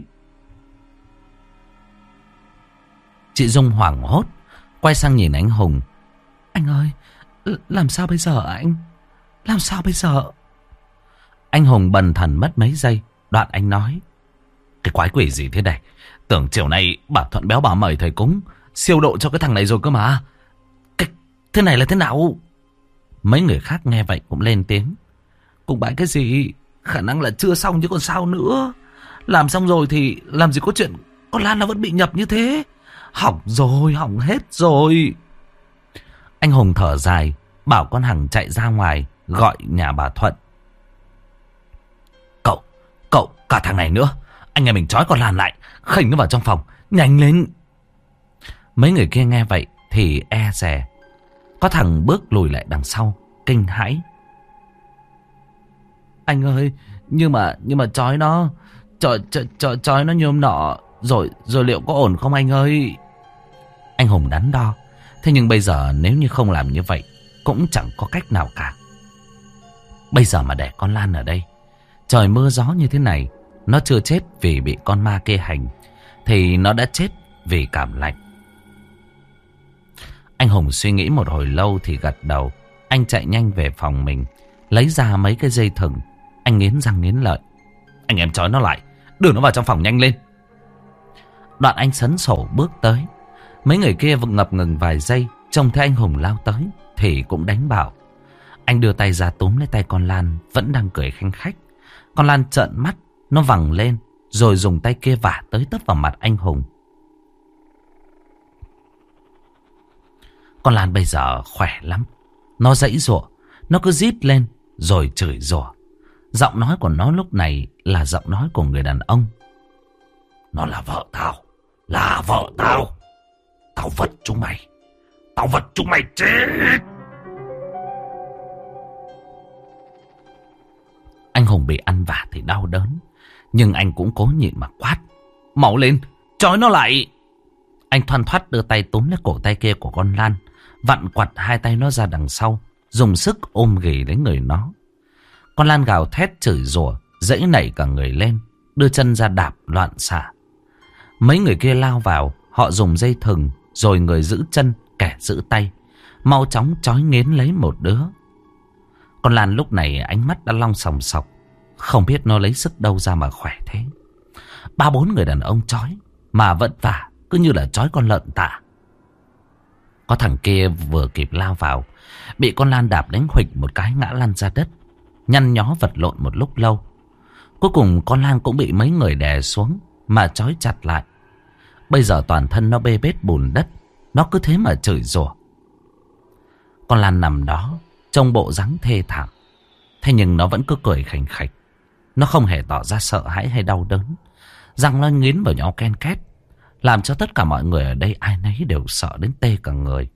Chị Dung hoảng hốt, quay sang nhìn anh Hùng. Anh ơi, làm sao bây giờ anh? Làm sao bây giờ? Anh Hùng bần thần mất mấy giây. Đoạn anh nói: cái quái quỷ gì thế này? Tưởng chiều nay bà Thuận béo bà mời thầy cúng siêu độ cho cái thằng này rồi cơ mà. Cái, thế này là thế nào? Mấy người khác nghe vậy cũng lên tiếng: cùng bãi cái gì? Khả năng là chưa xong chứ còn sao nữa. Làm xong rồi thì làm gì có chuyện con Lan nó vẫn bị nhập như thế. Hỏng rồi, hỏng hết rồi. Anh Hùng thở dài, bảo con Hằng chạy ra ngoài gọi nhà bà Thuận. Cậu, cậu, cả thằng này nữa. Anh em mình trói con Lan lại, khênh nó vào trong phòng, nhanh lên. Mấy người kia nghe vậy thì e dè. Có thằng bước lùi lại đằng sau, kinh hãi. Anh ơi, nhưng mà nhưng mà trói nó, trói trói trói nó như hôm nọ, rồi rồi liệu có ổn không anh ơi? Anh Hùng đắn đo. Thế nhưng bây giờ nếu như không làm như vậy cũng chẳng có cách nào cả. Bây giờ mà để con Lan ở đây, trời mưa gió như thế này, nó chưa chết vì bị con ma kia hành, thì nó đã chết vì cảm lạnh. Anh Hùng suy nghĩ một hồi lâu thì gật đầu. Anh chạy nhanh về phòng mình, lấy ra mấy cái dây thừng. Anh nghiến răng nghiến lợi: anh em trói nó lại, đưa nó vào trong phòng nhanh lên. Đoạn anh sấn sổ bước tới. Mấy người kia vẫn ngập ngừng vài giây, trông thấy anh Hùng lao tới thì cũng đánh bảo. Anh đưa tay ra túm lấy tay con Lan vẫn đang cười khanh khách. Con Lan trợn mắt, nó vằng lên rồi dùng tay kia vả tới tấp vào mặt anh Hùng. Con Lan bây giờ khỏe lắm. Nó giãy giụa, nó cứ rít lên rồi chửi rủa. Giọng nói của nó lúc này là giọng nói của người đàn ông. Nó là vợ tao, là vợ tao. Tao vật chúng mày, tao vật chúng mày chết. Anh Hùng bị ăn vả thì đau đớn, nhưng anh cũng cố nhịn mà quát: mau lên, trói nó lại. Anh thoăn thoắt đưa tay túm lấy cổ tay kia của con Lan, vặn quặt hai tay nó ra đằng sau, dùng sức ôm ghì lấy người nó. Con Lan gào thét chửi rủa, giãy nảy cả người lên, đưa chân ra đạp loạn xạ. Mấy người kia lao vào, họ dùng dây thừng, rồi người giữ chân, kẻ giữ tay, mau chóng trói nghiến lấy một đứa. Con Lan lúc này ánh mắt đã long sòng sọc, không biết nó lấy sức đâu ra mà khỏe thế. Ba bốn người đàn ông trói mà vất vả, cứ như là trói con lợn tạ. Có thằng kia vừa kịp lao vào, bị con Lan đạp đánh huỵch một cái ngã lăn ra đất, nhăn nhó vật lộn một lúc lâu. Cuối cùng con Lan cũng bị mấy người đè xuống mà trói chặt lại. Bây giờ toàn thân nó bê bết bùn đất, nó cứ thế mà chửi rủa. Con Lan nằm đó trông bộ dáng thê thảm, thế nhưng nó vẫn cứ cười khành khạch. Nó không hề tỏ ra sợ hãi hay đau đớn. Răng nó nghiến vào nhau ken két, làm cho tất cả mọi người ở đây ai nấy đều sợ đến tê cả người.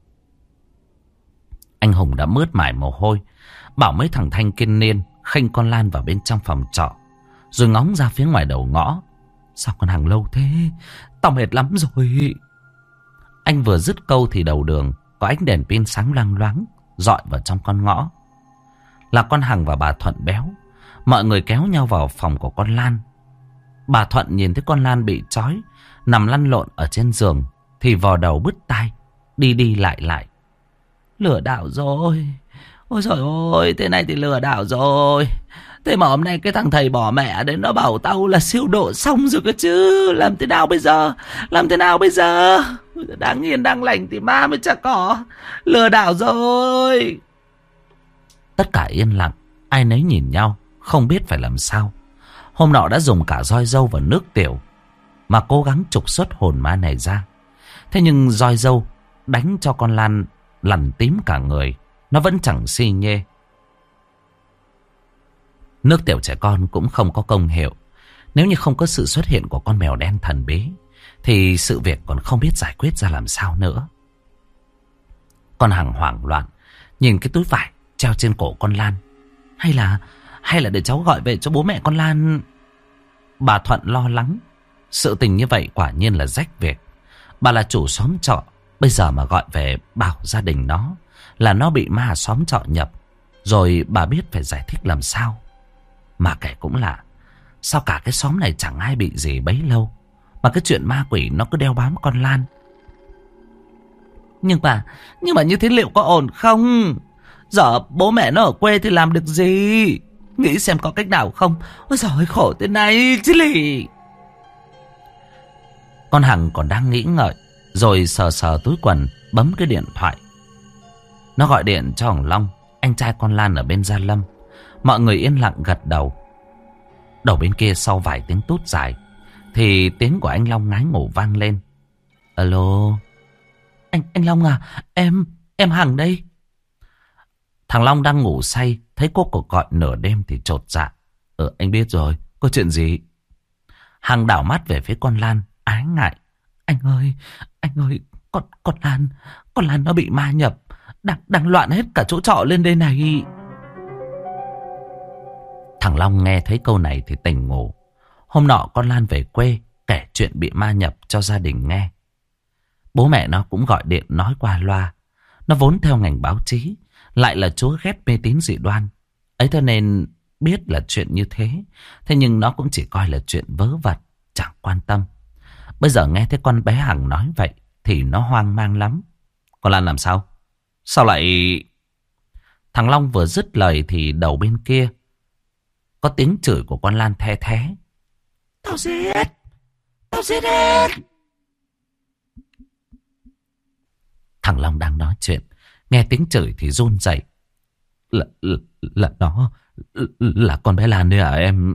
Anh Hùng đã mướt mải mồ hôi, bảo mấy thằng thanh kiên niên khênh con Lan vào bên trong phòng trọ, rồi ngóng ra phía ngoài đầu ngõ. Sao con Hằng lâu thế? Tao mệt lắm rồi. Anh vừa dứt câu thì đầu đường có ánh đèn pin sáng loang loáng dọi vào trong con ngõ. Là con Hằng và bà Thuận béo. Mọi người kéo nhau vào phòng của con Lan. Bà Thuận nhìn thấy con Lan bị trói nằm lăn lộn ở trên giường thì vò đầu bứt tai, đi đi lại lại. Lừa đảo rồi. Ôi trời ơi, thế này thì lừa đảo rồi. Thế mà hôm nay cái thằng thầy bỏ mẹ đến nó bảo tao là siêu độ xong rồi cơ chứ. Làm thế nào bây giờ? Làm thế nào bây giờ? Đáng yên đang lành thì ma mới chả có. Lừa đảo rồi. Tất cả yên lặng, ai nấy nhìn nhau, không biết phải làm sao. Hôm nọ đã dùng cả roi dâu và nước tiểu mà cố gắng trục xuất hồn ma này ra. Thế nhưng roi dâu đánh cho con Lan lằn tím cả người, nó vẫn chẳng si nhê. Nước tiểu trẻ con cũng không có công hiệu. Nếu như không có sự xuất hiện của con mèo đen thần bí thì sự việc còn không biết giải quyết ra làm sao nữa. Con Hằng hoảng loạn nhìn cái túi vải treo trên cổ con Lan. Hay là Hay là để cháu gọi về cho bố mẹ con Lan? Bà Thuận lo lắng. Sự tình như vậy quả nhiên là rách việc. Bà là chủ xóm trọ, bây giờ mà gọi về bảo gia đình nó là nó bị ma xóm trọ nhập, rồi bà biết phải giải thích làm sao. Mà kể cũng lạ, sao cả cái xóm này chẳng ai bị gì bấy lâu mà cái chuyện ma quỷ nó cứ đeo bám con Lan. Nhưng mà Nhưng mà như thế liệu có ổn không? Giờ bố mẹ nó ở quê thì làm được gì? nghĩ xem có cách nào không. Ôi giời, khổ thế này chứ lì. Con Hằng còn đang nghĩ ngợi, rồi sờ sờ túi quần, bấm cái điện thoại. Nó gọi điện cho thằng Long, anh trai con Lan ở bên Gia Lâm. Mọi người yên lặng gật đầu. Đầu bên kia sau vài tiếng tút dài, thì tiếng của anh Long ngái ngủ vang lên. Alo. Anh anh Long à, em, em Hằng đây. Thằng Long đang ngủ say, thấy cô cuộc gọi nửa đêm thì chột dạ. Ờ, anh biết rồi, có chuyện gì? Hằng đảo mắt về phía con Lan, ái ngại. Anh ơi, anh ơi, con, con Lan, con Lan nó bị ma nhập. Đang, đang loạn hết cả chỗ trọ lên đây này. Thằng Long nghe thấy câu này thì tỉnh ngủ. Hôm nọ con Lan về quê kể chuyện bị ma nhập cho gia đình nghe. Bố mẹ nó cũng gọi điện nói qua loa. Nó vốn theo ngành báo chí, lại là chúa ghét mê tín dị đoan. Ấy thế nên biết là chuyện như thế. Thế nhưng nó cũng chỉ coi là chuyện vớ vẩn, chẳng quan tâm. Bây giờ nghe thấy con bé Hằng nói vậy thì nó hoang mang lắm. Con Lan làm sao? Sao lại... Thằng Long vừa dứt lời thì đầu bên kia có tiếng chửi của con Lan the thé. Tao giết! Tao giết hết! Thằng Long đang nói chuyện, nghe tiếng chửi thì run rẩy. Là, là, là nó, là con bé Lan đấy à em?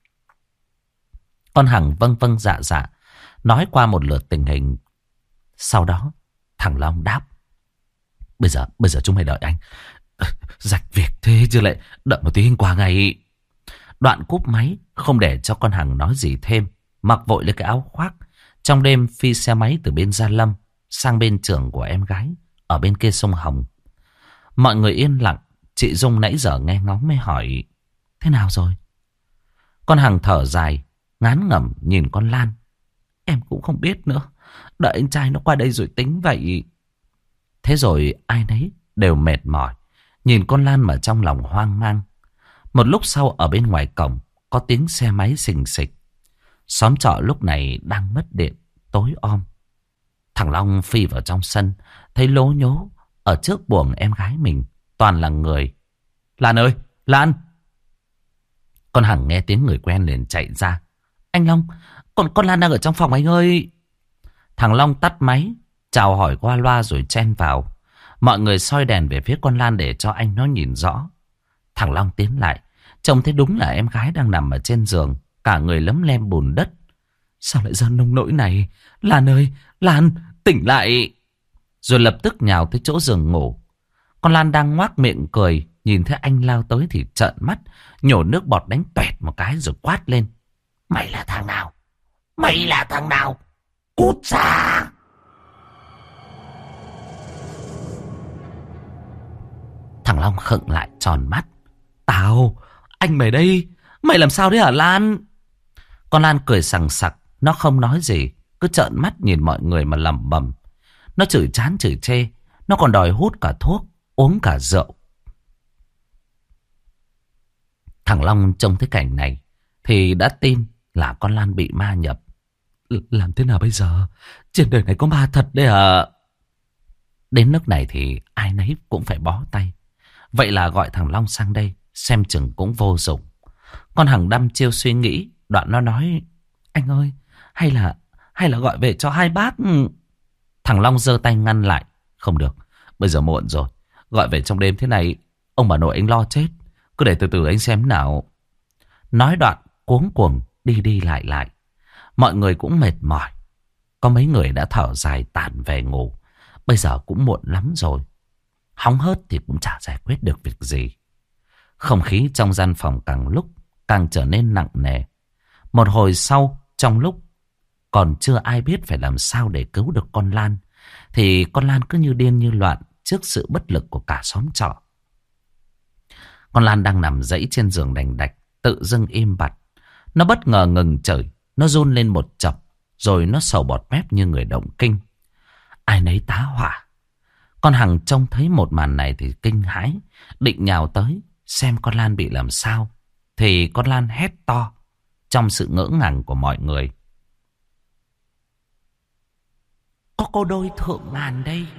Con Hằng vâng vâng dạ dạ, nói qua một lượt tình hình. Sau đó, thằng Long đáp. Bây giờ, bây giờ chúng mày đợi anh. Rạch việc thế chứ lại đợi một tí qua ngày. Đoạn cúp máy, không để cho con Hằng nói gì thêm, mặc vội lấy cái áo khoác. Trong đêm phi xe máy từ bên Gia Lâm sang bên trường của em gái ở bên kia sông Hồng. Mọi người yên lặng. Chị Dung nãy giờ nghe ngóng mới hỏi. Thế nào rồi? Con Hằng thở dài, ngán ngẩm nhìn con Lan. Em cũng không biết nữa. Đợi anh trai nó qua đây rồi tính vậy. Thế rồi ai nấy đều mệt mỏi, nhìn con Lan mà trong lòng hoang mang. Một lúc sau ở bên ngoài cổng có tiếng xe máy xình xịch. Xóm trọ lúc này đang mất điện, tối om. Thằng Long phi vào trong sân, thấy lố nhố ở trước buồng em gái mình toàn là người. Lan ơi, Lan! Con Hằng nghe tiếng người quen liền chạy ra. Anh Long, con, con Lan đang ở trong phòng anh ơi. Thằng Long tắt máy, chào hỏi qua loa rồi chen vào. Mọi người soi đèn về phía con Lan để cho anh nó nhìn rõ. Thằng Long tiến lại, trông thấy đúng là em gái đang nằm ở trên giường, cả người lấm lem bùn đất. Sao lại ra nông nỗi này? Lan ơi, Lan, tỉnh lại! Rồi lập tức nhào tới chỗ giường ngủ. Con Lan đang ngoác miệng cười, nhìn thấy anh lao tới thì trợn mắt, nhổ nước bọt đánh toẹt một cái rồi quát lên. Mày là thằng nào? Mày là thằng nào? Cút ra! Thằng Long khựng lại tròn mắt. Tao, anh mày đây, mày làm sao đấy hả Lan? Con Lan cười sằng sặc, nó không nói gì, cứ trợn mắt nhìn mọi người mà lẩm bẩm. Nó chửi chán chửi chê, nó còn đòi hút cả thuốc, uống cả rượu. Thằng Long trông thấy cảnh này thì đã tin là con Lan bị ma nhập. Làm thế nào bây giờ? Trên đời này có ma thật đấy à? Đến nước này thì ai nấy cũng phải bó tay. Vậy là gọi thằng Long sang đây, xem chừng cũng vô dụng. Con Hằng đăm chiêu suy nghĩ, đoạn nó nói. Anh ơi, hay là hay là gọi về cho hai bác. Thằng Long giơ tay ngăn lại. Không được, bây giờ muộn rồi. Gọi về trong đêm thế này, ông bà nội anh lo chết. Cứ để từ từ anh xem nào. Nói đoạn cuống cuồng đi đi lại lại. Mọi người cũng mệt mỏi. Có mấy người đã thở dài tản về ngủ. Bây giờ cũng muộn lắm rồi. Hóng hớt thì cũng chả giải quyết được việc gì. Không khí trong gian phòng càng lúc càng trở nên nặng nề. Một hồi sau, trong lúc còn chưa ai biết phải làm sao để cứu được con Lan, thì con Lan cứ như điên như loạn trước sự bất lực của cả xóm trọ. Con Lan đang nằm dãy trên giường đành đạch, tự dưng im bặt. Nó bất ngờ ngừng chửi, nó run lên một chập, rồi nó sầu bọt mép như người động kinh. Ai nấy tá hỏa. Con Hằng trông thấy một màn này thì kinh hãi, định nhào tới xem con Lan bị làm sao. Thì con Lan hét to trong sự ngỡ ngàng của mọi người. Có cô đôi thượng ngàn đây.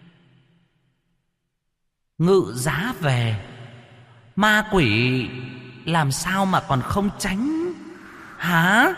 Ngự giá về. Ma quỷ làm sao mà còn không tránh hả?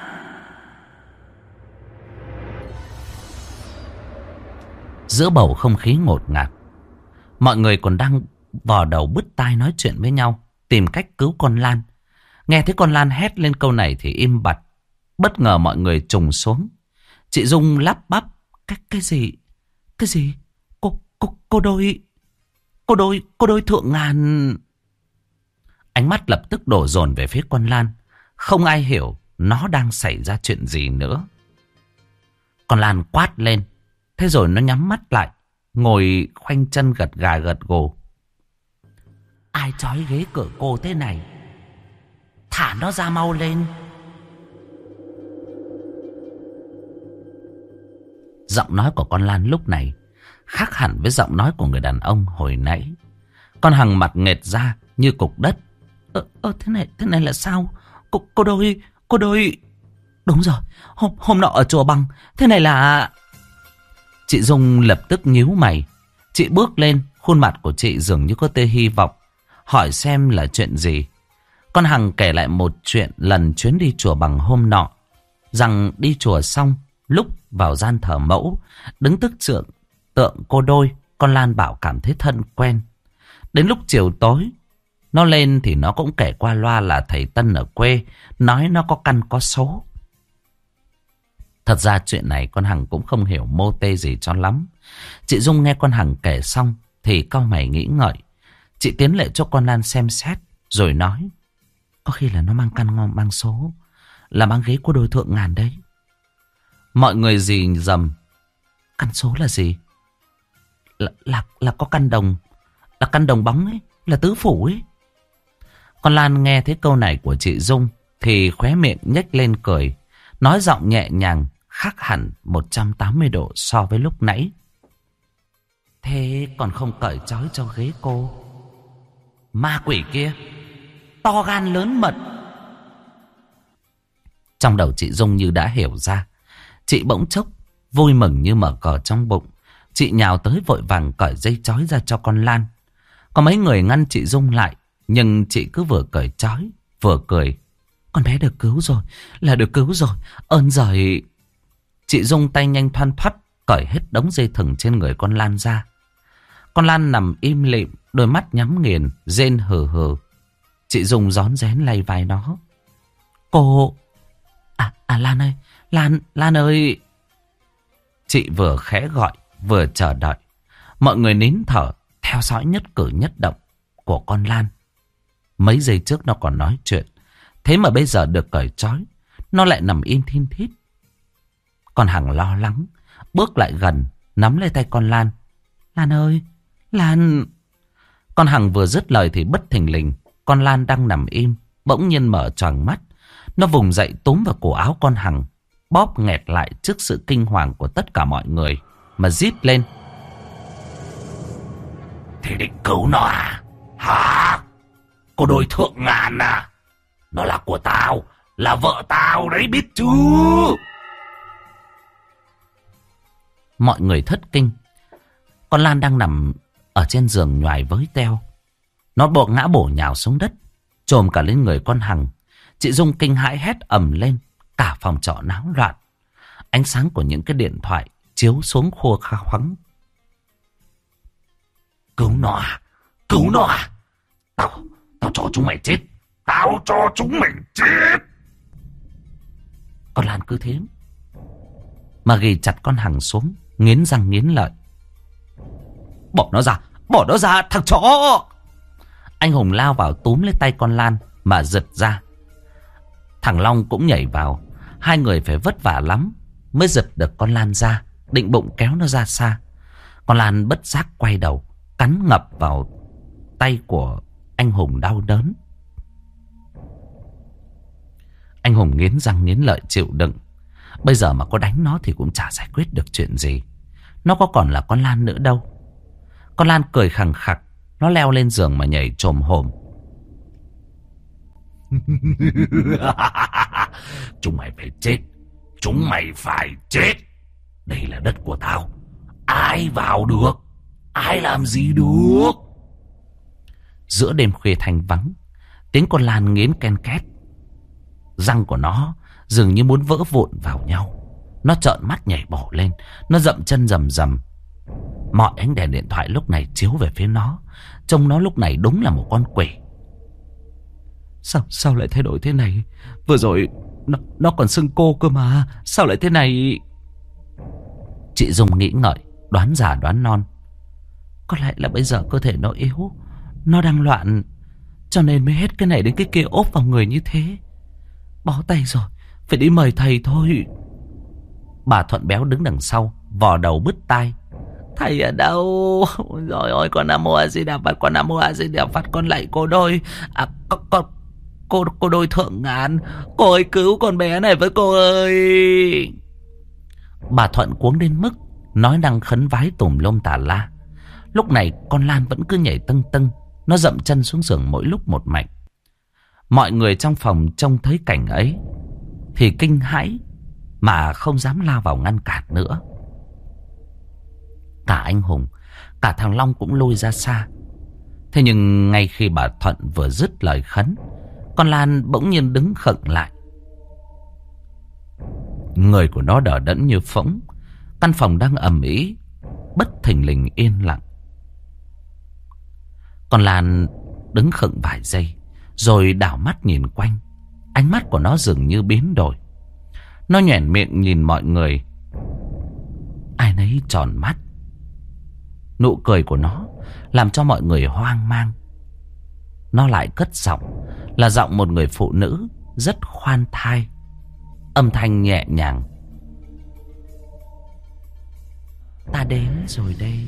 Giữa bầu không khí ngột ngạt, mọi người còn đang vò đầu bứt tai nói chuyện với nhau, tìm cách cứu con Lan. Nghe thấy con Lan hét lên câu này thì im bặt. Bất ngờ mọi người trùng xuống. Chị Dung lắp bắp: Cái, cái gì? Cái gì? Cô, cô, cô đôi... Cô đôi, cô đôi thượng ngàn... Ánh mắt lập tức đổ dồn về phía con Lan. Không ai hiểu nó đang xảy ra chuyện gì nữa. Con Lan quát lên. Thế rồi nó nhắm mắt lại, ngồi khoanh chân gật gà gật gù. Ai trói ghế cửa cô thế này? Thả nó ra mau lên. Giọng nói của con Lan lúc này khác hẳn với giọng nói của người đàn ông hồi nãy. Con Hằng mặt nghệt ra như cục đất. Ơ, ơ thế này, thế này là sao? Cô, cô đôi, cô đôi... Đúng rồi, hôm, hôm nọ ở chùa Bằng, thế này là... Chị Dung lập tức nhíu mày. Chị bước lên, khuôn mặt của chị dường như có tia hy vọng, hỏi xem là chuyện gì. Con Hằng kể lại một chuyện lần chuyến đi chùa Bằng hôm nọ. Rằng đi chùa xong, lúc vào gian thờ mẫu, đứng tức tượng tượng cô đôi, con Lan bảo cảm thấy thân quen. Đến lúc chiều tối, nó lên thì nó cũng kể qua loa là thầy Tân ở quê, nói nó có căn có số. Thật ra chuyện này con Hằng cũng không hiểu mô tê gì cho lắm. Chị Dung nghe con Hằng kể xong thì cau mày nghĩ ngợi. Chị tiến lại cho con Lan xem xét rồi nói: Có khi là nó mang căn mang số, là mang ghế của đôi thượng ngàn đấy. Mọi người rì rầm. Căn số là gì? Là, là, là có căn đồng, là căn đồng bóng ấy, là tứ phủ ấy. Con Lan nghe thấy câu này của chị Dung thì khóe miệng nhếch lên cười, nói giọng nhẹ nhàng, khác hẳn một trăm tám mươi độ so với lúc nãy. Thế còn không cởi trói cho ghế cô? Ma quỷ kia, to gan lớn mật. Trong đầu chị Dung như đã hiểu ra. Chị bỗng chốc vui mừng như mở cờ trong bụng. Chị nhào tới vội vàng cởi dây trói ra cho con Lan. Có mấy người ngăn chị Dung lại, nhưng chị cứ vừa cởi trói vừa cười. Con bé được cứu rồi, là được cứu rồi, ơn giời. Chị Dung tay nhanh thoăn thoắt cởi hết đống dây thừng trên người con Lan ra. Con Lan nằm im lìm, đôi mắt nhắm nghiền, rên hừ hừ. Chị Dung rón rén lay vai nó. Cô... À, à Lan ơi, Lan, Lan ơi. Chị vừa khẽ gọi, vừa chờ đợi. Mọi người nín thở, theo dõi nhất cử nhất động của con Lan. Mấy giây trước nó còn nói chuyện, thế mà bây giờ được cởi trói, nó lại nằm im thin thít. Con Hằng lo lắng, bước lại gần, nắm lấy tay con Lan. Lan ơi, Lan... Con Hằng vừa dứt lời thì bất thình lình, con Lan đang nằm im, bỗng nhiên mở choàng mắt. Nó vùng dậy túm vào cổ áo con Hằng, bóp nghẹt lại trước sự kinh hoàng của tất cả mọi người, mà rít lên. Thì định cứu nó à? Hả? Cô đôi thượng ngàn à? Nó là của tao, là vợ tao đấy biết chứ? Mọi người thất kinh. Con Lan đang nằm ở trên giường nhoài với teo. Nó bộ ngã bổ nhào xuống đất, chồm cả lên người con Hằng. Chị Dung kinh hãi hét ầm lên. Cả phòng trọ náo loạn. Ánh sáng của những cái điện thoại chiếu xuống khua khá khoắng. Cứu nó à? Cứu nó à? Tao, tao cho chúng mày chết. Tao cho chúng mày chết. Con Lan cứ thế mà ghì chặt con Hằng xuống, nghiến răng nghiến lợi. Bỏ nó ra, bỏ nó ra thằng chó. Anh Hùng lao vào túm lấy tay con Lan mà giật ra. Thằng Long cũng nhảy vào. Hai người phải vất vả lắm mới giật được con Lan ra, định bụng kéo nó ra xa. Con Lan bất giác quay đầu, cắn ngập vào tay của anh Hùng đau đớn. Anh Hùng nghiến răng nghiến lợi chịu đựng. Bây giờ mà có đánh nó thì cũng chả giải quyết được chuyện gì. Nó có còn là con Lan nữa đâu. Con Lan cười khằng khặc. Nó leo lên giường mà nhảy chồm hổm. Chúng mày phải chết. Chúng mày phải chết. Đây là đất của tao. Ai vào được? Ai làm gì được? Giữa đêm khuya thanh vắng, Tiếng con Lan nghiến ken két. Răng của nó dường như muốn vỡ vụn vào nhau. Nó trợn mắt nhảy bổ lên. Nó dậm chân rầm rầm. Mọi ánh đèn điện thoại lúc này chiếu về phía nó. Trông nó lúc này đúng là một con quỷ. Sao sao lại thay đổi thế này? Vừa rồi nó, nó còn xưng cô cơ mà. Sao lại thế này? Chị Dung nghĩ ngợi, đoán già đoán non. Có lẽ là bây giờ cơ thể nó yếu, nó đang loạn, cho nên mới hết cái này đến cái kia ốp vào người như thế. Bó tay rồi, phải đi mời thầy thôi. Bà Thuận Béo đứng đằng sau, vò đầu bứt tai. Thầy ở đâu? Ôi trời ơi, con Nam Mô A Di Đà Phật, con Nam Mô A Di Đà Phật, con lạy cô đôi. À, con, con, cô, cô đôi thượng ngàn. Cô ơi cứu con bé này với cô ơi. Bà Thuận cuống đến mức nói năng khấn vái tùm lum tà la. Lúc này con Lan vẫn cứ nhảy tưng tưng. Nó dậm chân xuống giường mỗi lúc một mạnh. Mọi người trong phòng trông thấy cảnh ấy thì kinh hãi mà không dám lao vào ngăn cản nữa. Cả anh Hùng, cả thằng Long cũng lôi ra xa. Thế nhưng ngay khi bà Thuận vừa dứt lời khấn, con Lan bỗng nhiên đứng khựng lại. Người của nó đờ đẫn như phỗng. Căn phòng đang ầm ĩ, bất thình lình yên lặng. Con Lan đứng khựng vài giây, rồi đảo mắt nhìn quanh. Ánh mắt của nó dường như biến đổi. Nó nhoẻn miệng nhìn mọi người. Ai nấy tròn mắt. Nụ cười của nó làm cho mọi người hoang mang. Nó lại cất giọng, là giọng một người phụ nữ rất khoan thai, âm thanh nhẹ nhàng. Ta đến rồi đây.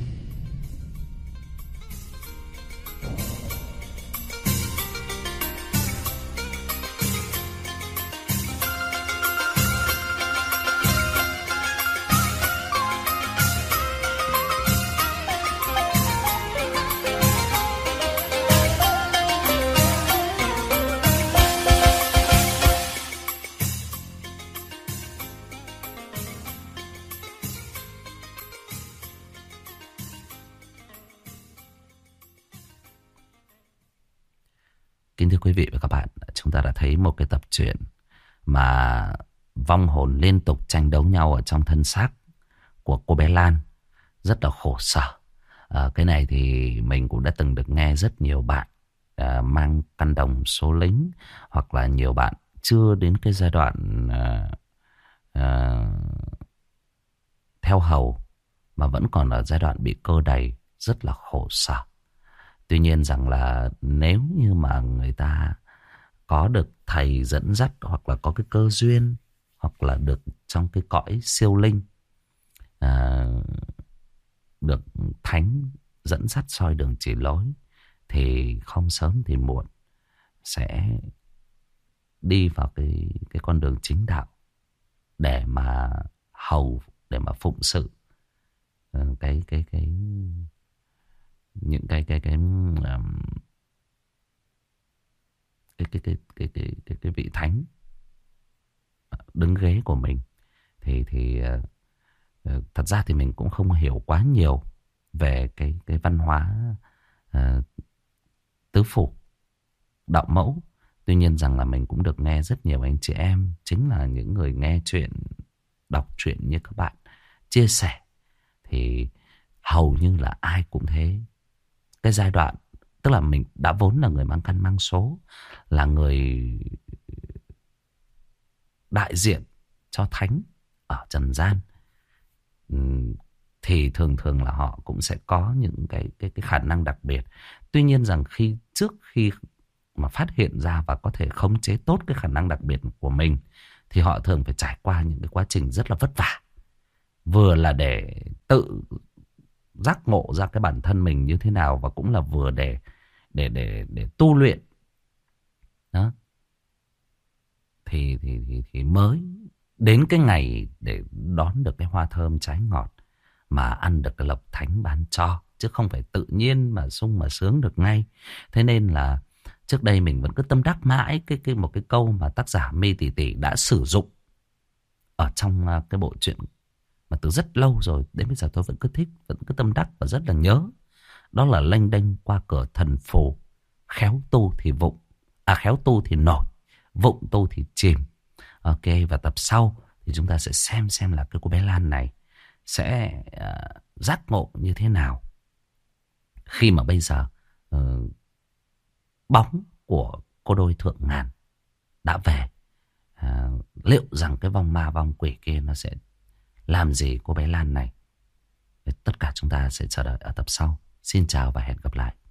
Kính thưa quý vị và các bạn, chúng ta đã thấy một cái tập truyện mà vong hồn liên tục tranh đấu nhau ở trong thân xác của cô bé Lan. Rất là khổ sở. À, cái này thì mình cũng đã từng được nghe rất nhiều bạn à, mang căn đồng số lính, hoặc là nhiều bạn chưa đến cái giai đoạn à, à, theo hầu mà vẫn còn ở giai đoạn bị cơ đầy, rất là khổ sở. Tuy nhiên rằng là nếu như mà người ta có được thầy dẫn dắt, hoặc là có cái cơ duyên, hoặc là được trong cái cõi siêu linh, à, được thánh dẫn dắt soi đường chỉ lối, thì không sớm thì muộn sẽ đi vào cái cái con đường chính đạo để mà hầu, để mà phụng sự cái cái cái những cái cái cái um, cái, cái, cái, cái, cái, cái, cái vị thánh đứng ghế của mình. Thì thì uh, thật ra thì mình cũng không hiểu quá nhiều về cái cái văn hóa uh, tứ phủ đạo mẫu. Tuy nhiên rằng là mình cũng được nghe rất nhiều anh chị em, chính là những người nghe chuyện, đọc truyện như các bạn chia sẻ, thì hầu như là ai cũng thế. Cái giai đoạn, tức là mình đã vốn là người mang căn mang số, là người đại diện cho thánh ở trần gian, thì thường thường là họ cũng sẽ có những cái cái cái khả năng đặc biệt. Tuy nhiên rằng khi trước khi mà phát hiện ra và có thể khống chế tốt cái khả năng đặc biệt của mình, thì họ thường phải trải qua những cái quá trình rất là vất vả. Vừa là để tự giác ngộ ra cái bản thân mình như thế nào, và cũng là vừa để để để để tu luyện đó, thì thì thì thì mới đến cái ngày để đón được cái hoa thơm trái ngọt, mà ăn được cái lộc thánh ban cho, chứ không phải tự nhiên mà sung mà sướng được ngay. Thế nên là trước đây mình vẫn cứ tâm đắc mãi cái cái một cái câu mà tác giả My Tỷ Tỷ đã sử dụng ở trong cái bộ truyện mà từ rất lâu rồi, đến bây giờ tôi vẫn cứ thích, vẫn cứ tâm đắc và rất là nhớ. Đó là lênh đênh qua cửa thần phù, khéo tu thì vụng, À khéo tu thì nổi, vụng tu thì chìm. Ok, và tập sau thì chúng ta sẽ xem xem là cái cô bé Lan này sẽ uh, giác ngộ như thế nào. Khi mà bây giờ uh, bóng của cô đôi thượng ngàn đã về. À, liệu rằng cái vong ma vong quỷ kia nó sẽ làm gì cô bé Lan này? Tất cả chúng ta sẽ chờ đợi ở tập sau. Xin chào và hẹn gặp lại.